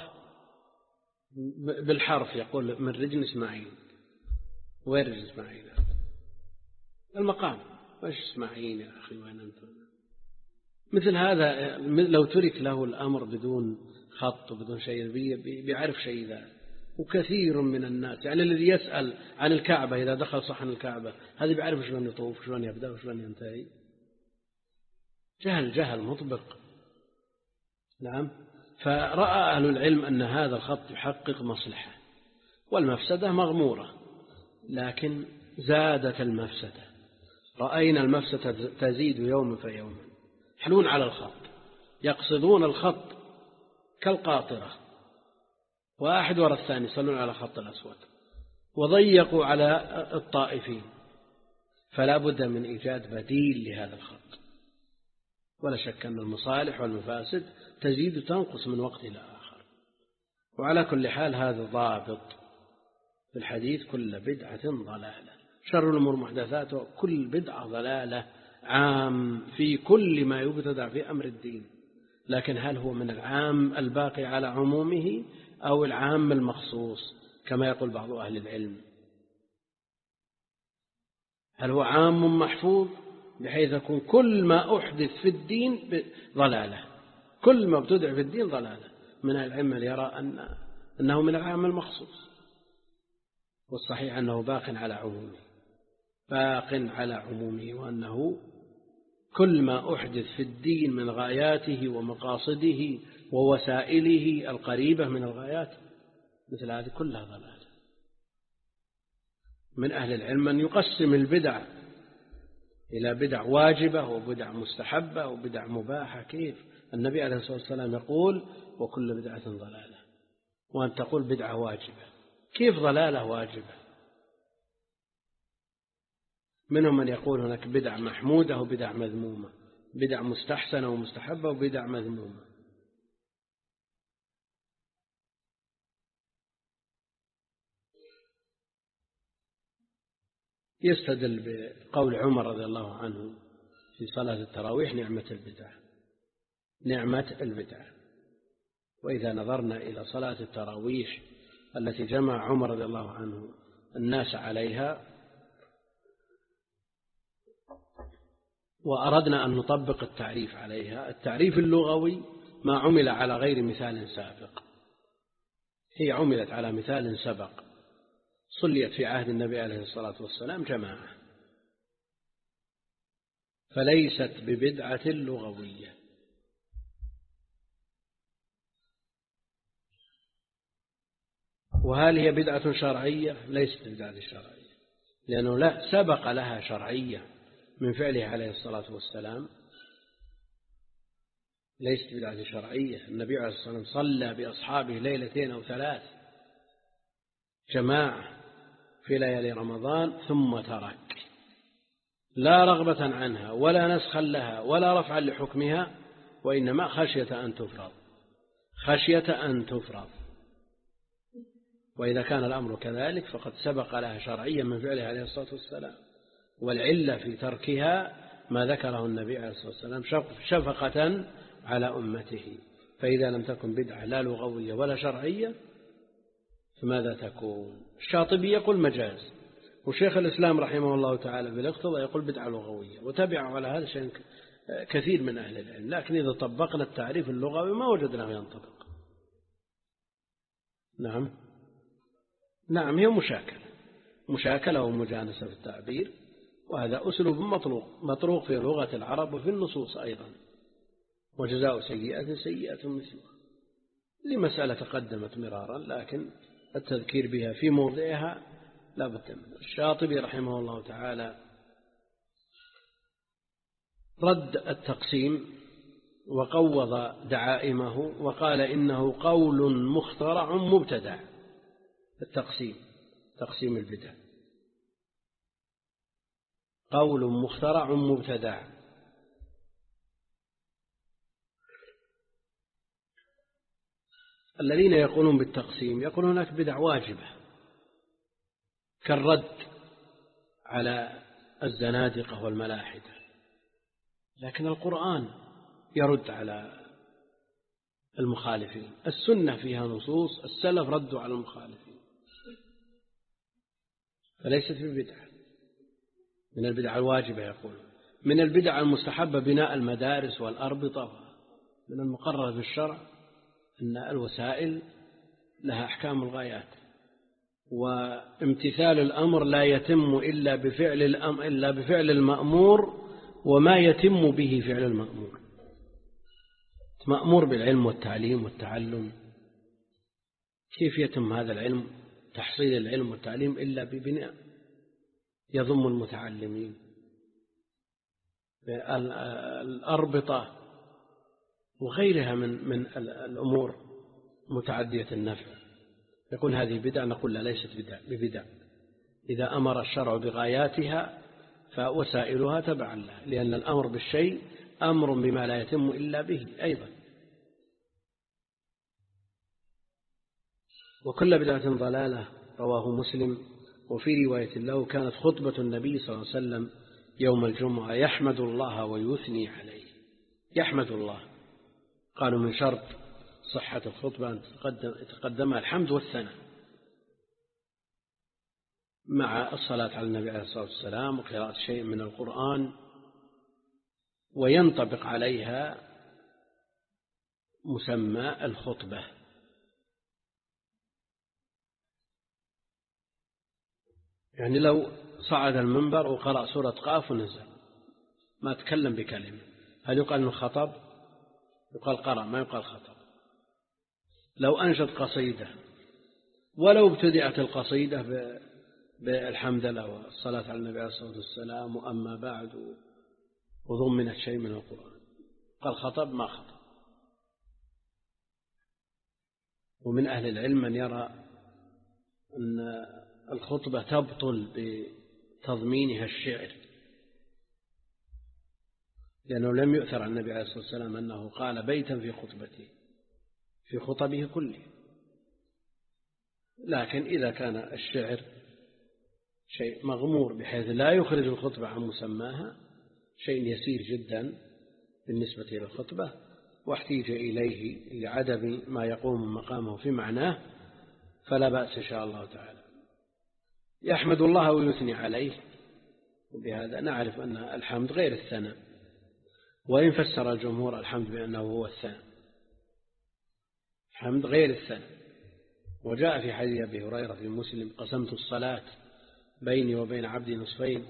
بالحرف، يقول من رجل إسماعيل. وين رجل إسماعيل؟ المقام. وإيش إسماعيل يا أخي وين أنت؟ مثل هذا لو ترك له الأمر بدون خط وبدون شيء بيعرف شيء ذا. وكثير من الناس يعني الذي يسأل عن الكعبة إذا دخل صحن الكعبة هذا بيعرف شلون يطوف شلون يبدأ وشلون ينتهي. جهل جهل مطبق. نعم. فرأى أهل العلم أن هذا الخط يحقق مصلحة والمفسدة مغمورة، لكن زادت المفسدة. رأينا المفسدة تزيد يوم فيوم. يحلون على الخط، يقصدون الخط كالقاطرة، واحد وراء الثاني يصلون على خط الأسود، وضيقوا على الطائفين. فلا بد من إيجاد بديل لهذا الخط. ولا شك أن المصالح والمفاسد تزيد وتنقص من وقت إلى آخر. وعلى كل حال هذا ضابط في الحديث: كل بدعة ضلالة. شر الأمور محدثاتها، كل بدعة ضلالة، عام في كل ما يبتدع في أمر الدين. لكن هل هو من العام الباقي على عمومه أو العام المخصوص كما يقول بعض أهل العلم؟ هل هو عام محفوظ بحيث يكون كل ما أحدث في الدين ضلالة، كل ما ابتدع في الدين ضلالة؟ من أهل العلم يرى أن أنه من العام المخصوص، والصحيح أنه باق على عمومه، باق على عمومه، وأنه كل ما أحدث في الدين من غاياته ومقاصده ووسائله القريبة من الغايات مثل هذه كلها ضلالة. من أهل العلم من يقسم البدع إلى بدع واجبة وبدع مستحبة وبدع مباحة. كيف؟ النبي عليه الصلاة والسلام يقول وكل بدعة ضلالة، وأن تقول بدعة واجبة. كيف ضلالة واجبة؟ منهم من يقول هناك بدع محمودة وبدع مذمومة، بدع مستحسنة ومستحبة وبدع مذمومة. يستدل بقول عمر رضي الله عنه في صلاة التراويح: نعمة البدع، نعمة البدع. وإذا نظرنا إلى صلاة التراويح التي جمع عمر رضي الله عنه الناس عليها وأردنا أن نطبق التعريف عليها، التعريف اللغوي ما عمل على غير مثال سابق، هي عملت على مثال سبق، صليت في عهد النبي عليه الصلاة والسلام جماعة، فليست ببدعة لغوية. وهل هي بدعة شرعية؟ ليست بدعة شرعية، لأنه لا سبق لها شرعية من فعله عليه الصلاة والسلام، ليست بدعة شرعية. النبي عليه الصلاة والسلام صلى بأصحابه ليلتين أو ثلاث جماعة في ليالي رمضان ثم ترك، لا رغبة عنها ولا نسخا لها ولا رفعا لحكمها، وإنما خشية أن تفرض، خشية أن تفرض. وإذا كان الأمر كذلك فقد سبق لها شرعيا من فعله عليه الصلاة والسلام، والعلة في تركها ما ذكره النبي عليه الصلاة والسلام شفقة على أمته. فإذا لم تكن بدعة لا لغوية ولا شرعية فماذا تكون؟ الشاطبي يقول مجاز، وشيخ الإسلام رحمه الله تعالى بالاقتضاء يقول بدعة لغوية، وتبعه على هذا شيء كثير من أهل العلم. لكن إذا طبقنا التعريف اللغوي ما وجدناه ينطبق. نعم نعم هي مشاكلة، مشاكلة ومجانسة في التعبير، وهذا أسلوب مطروق مطروق في لغة العرب وفي النصوص أيضا. وجزاء سيئة سيئة مثلها، لمسألة تقدمت مرارا لكن التذكير بها في موضعها لا بد منه. الشاطبي رحمه الله تعالى رد التقسيم وقوض دعائمه وقال إنه قول مخترع مبتدع. التقسيم، تقسيم البدع، قول مخترع مبتدع. الذين يقولون بالتقسيم يقولون هناك بدع واجبة كالرد على الزنادقة والملاحدة، لكن القرآن يرد على المخالفين، السنة فيها نصوص، السلف ردوا على المخالفين، فليست ببدعة. من البدع الواجبة يقول، من البدع المستحبة بناء المدارس والأربطة. من المقرر في الشرع أن الوسائل لها أحكام الغايات، وامتثال الأمر لا يتم إلا بفعل الأمر إلا بفعل المأمور وما يتم به فعل المأمور. مأمور بالعلم والتعليم والتعلم، كيف يتم هذا العلم تحصيل العلم والتعليم إلا ببناء يضم المتعلمين؟ الأربطة وغيرها من من الأمور متعدية النفع. يقول هذه بدعة، نقول لا ليست ببدع. إذا أمر الشرع بغاياتها فوسائلها تبعا لها، لأن الأمر بالشيء أمر بما لا يتم إلا به أيضا. وكل بدعة ضلالة. رواه مسلم وفي رواية له كانت خطبة النبي صلى الله عليه وسلم يوم الجمعة يحمد الله ويثني عليه. يحمد الله، قالوا من شرط صحة الخطبة أن يتقدمها الحمد والثناء مع الصلاة على النبي عليه الصلاة والسلام وقراءة شيء من القرآن، وينطبق عليها مسمى الخطبة. يعني لو صعد المنبر وقرأ سورة قاف ونزل ما تكلم بكلمة، هل يقال أنه خطب؟ يقال قرأ، ما يقال خطب. لو أنشد قصيدة ولو ابتدأت القصيدة بالحمد لله والصلاة على النبي عليه الصلاة والسلام وأما بعد وضمنت شيء من القرآن، قال خطب؟ ما خطب. ومن أهل العلم من يرى أن الخطبة تبطل بتضمينها الشعر، لأنه لم يؤثر عن النبي عليه الصلاة والسلام أنه قال بيتا في خطبته في خطبه كله. لكن إذا كان الشعر شيء مغمور بحيث لا يخرج الخطبة عن مسماها، شيء يسير جدا بالنسبة للخطبة واحتيج إليه لعدم ما يقوم مقامه في معناه، فلا بأس إن شاء الله تعالى. يحمد الله ويثني عليه، وبهذا نعرف أن الحمد غير الثناء، وإن فسر الجمهور الحمد بأنه هو الثناء، الحمد غير الثناء. وجاء في حديث أبي هريرة في مسلم قسمت الصلاة بيني وبين عبدي نصفين،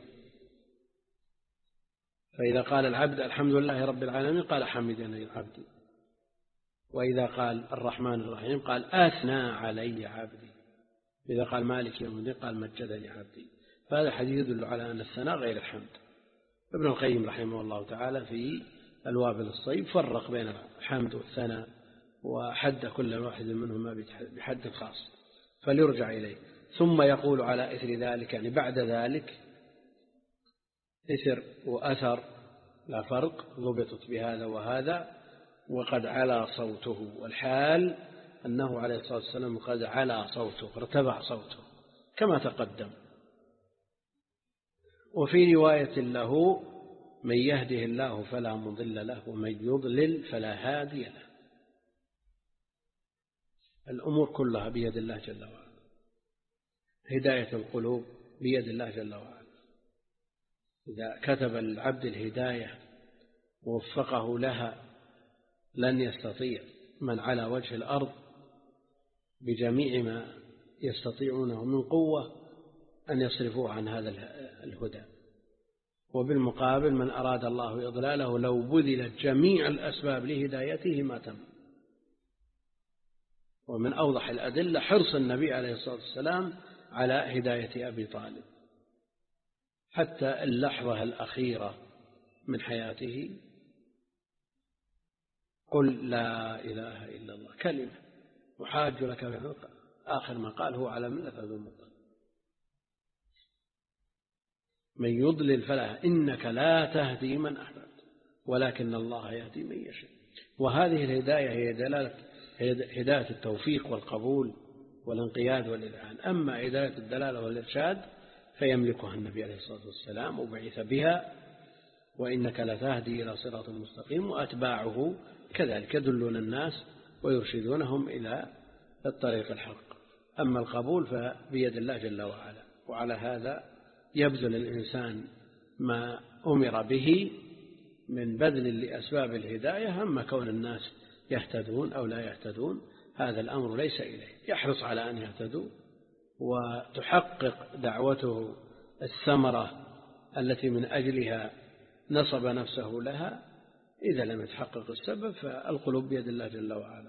فإذا قال العبد الحمد لله رب العالمين قال حمدني عبدي، وإذا قال الرحمن الرحيم قال أثنى علي عبدي، إذا قال مالك يوم الدين قال مجدني عبدي. فهذا حديث يدل على أن الثناء غير الحمد. ابن القيم رحمه الله تعالى في الوابل الصيب فرق بين الحمد والثناء وحد كل واحد منهما بحد خاص فليرجع إليه. ثم يقول على إثر ذلك، يعني بعد ذلك، إثر وأثر لا فرق، ضبطت بهذا وهذا، وقد علا صوته، والحال أنه عليه الصلاة والسلام قد علا صوته ارتفع صوته كما تقدم. وفي رواية له من يهده الله فلا مضل له ومن يضلل فلا هادي له. الأمور كلها بيد الله جل وعلا، هداية القلوب بيد الله جل وعلا. إذا كتب العبد الهداية ووفقه لها لن يستطيع من على وجه الأرض بجميع ما يستطيعونه من قوة أن يصرفوه عن هذا الهدى. وبالمقابل من أراد الله إضلاله لو بذلت جميع الأسباب لهدايته ما تم. ومن أوضح الأدلة حرص النبي عليه الصلاة والسلام على هداية أبي طالب حتى اللحظة الأخيرة من حياته، قل لا إله إلا الله كلمة وحاج لك في آخر ما قال هو على ملة أبي المطلب. من يضلل فلا إنك لا تهدي من أحببت ولكن الله يهدي من يشاء. وهذه الهداية هي دلالة هداية التوفيق والقبول والانقياد والإذعان. أما هداية الدلالة والإرشاد فيملكها النبي عليه الصلاة والسلام وبعث بها، وإنك لتهدي إلى صراط مستقيم، وأتباعه كذلك يدلون الناس ويرشدونهم إلى الطريق الحق. أما القبول فبيد الله جل وعلا، وعلى هذا يبذل الإنسان ما أمر به من بذل لأسباب الهداية. أما كون الناس يهتدون أو لا يهتدون هذا الأمر ليس إليه، يحرص على أن يهتدوا وتحقق دعوته الثمرة التي من أجلها نصب نفسه لها. إذا لم يتحقق السبب فالقلوب بيد الله جل وعلا.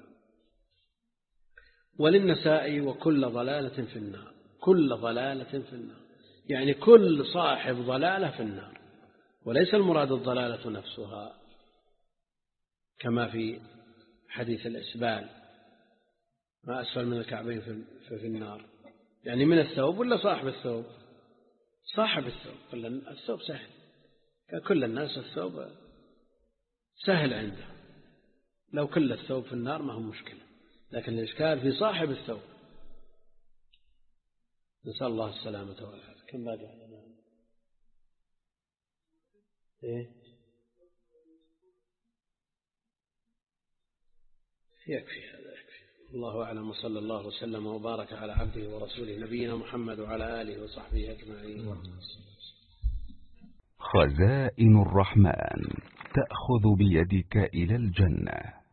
وللنساء وكل ضلالة في النار، كل ضلالة في النار يعني كل صاحب ضلالة في النار، وليس المراد الضلالة نفسها كما في حديث الإسبال ما أسفل من الكعبين في النار، يعني من الثوب ولا صاحب الثوب؟ صاحب الثوب. كل الثوب سهل، كل الناس الثوب سهل عنده، لو كل الثوب في النار ما هو مشكلة، لكن الإشكال في صاحب الثوب. نسأل الله السلامة والعافية. كم باقي علينا؟ إيه؟ يكفي هذا يكفي. الله أعلم، وصلى الله وسلم وبارك على عبده ورسوله نبينا محمد وعلى آله وصحبه أجمعين. خزائن الرحمن تأخذ بيدك إلى الجنة.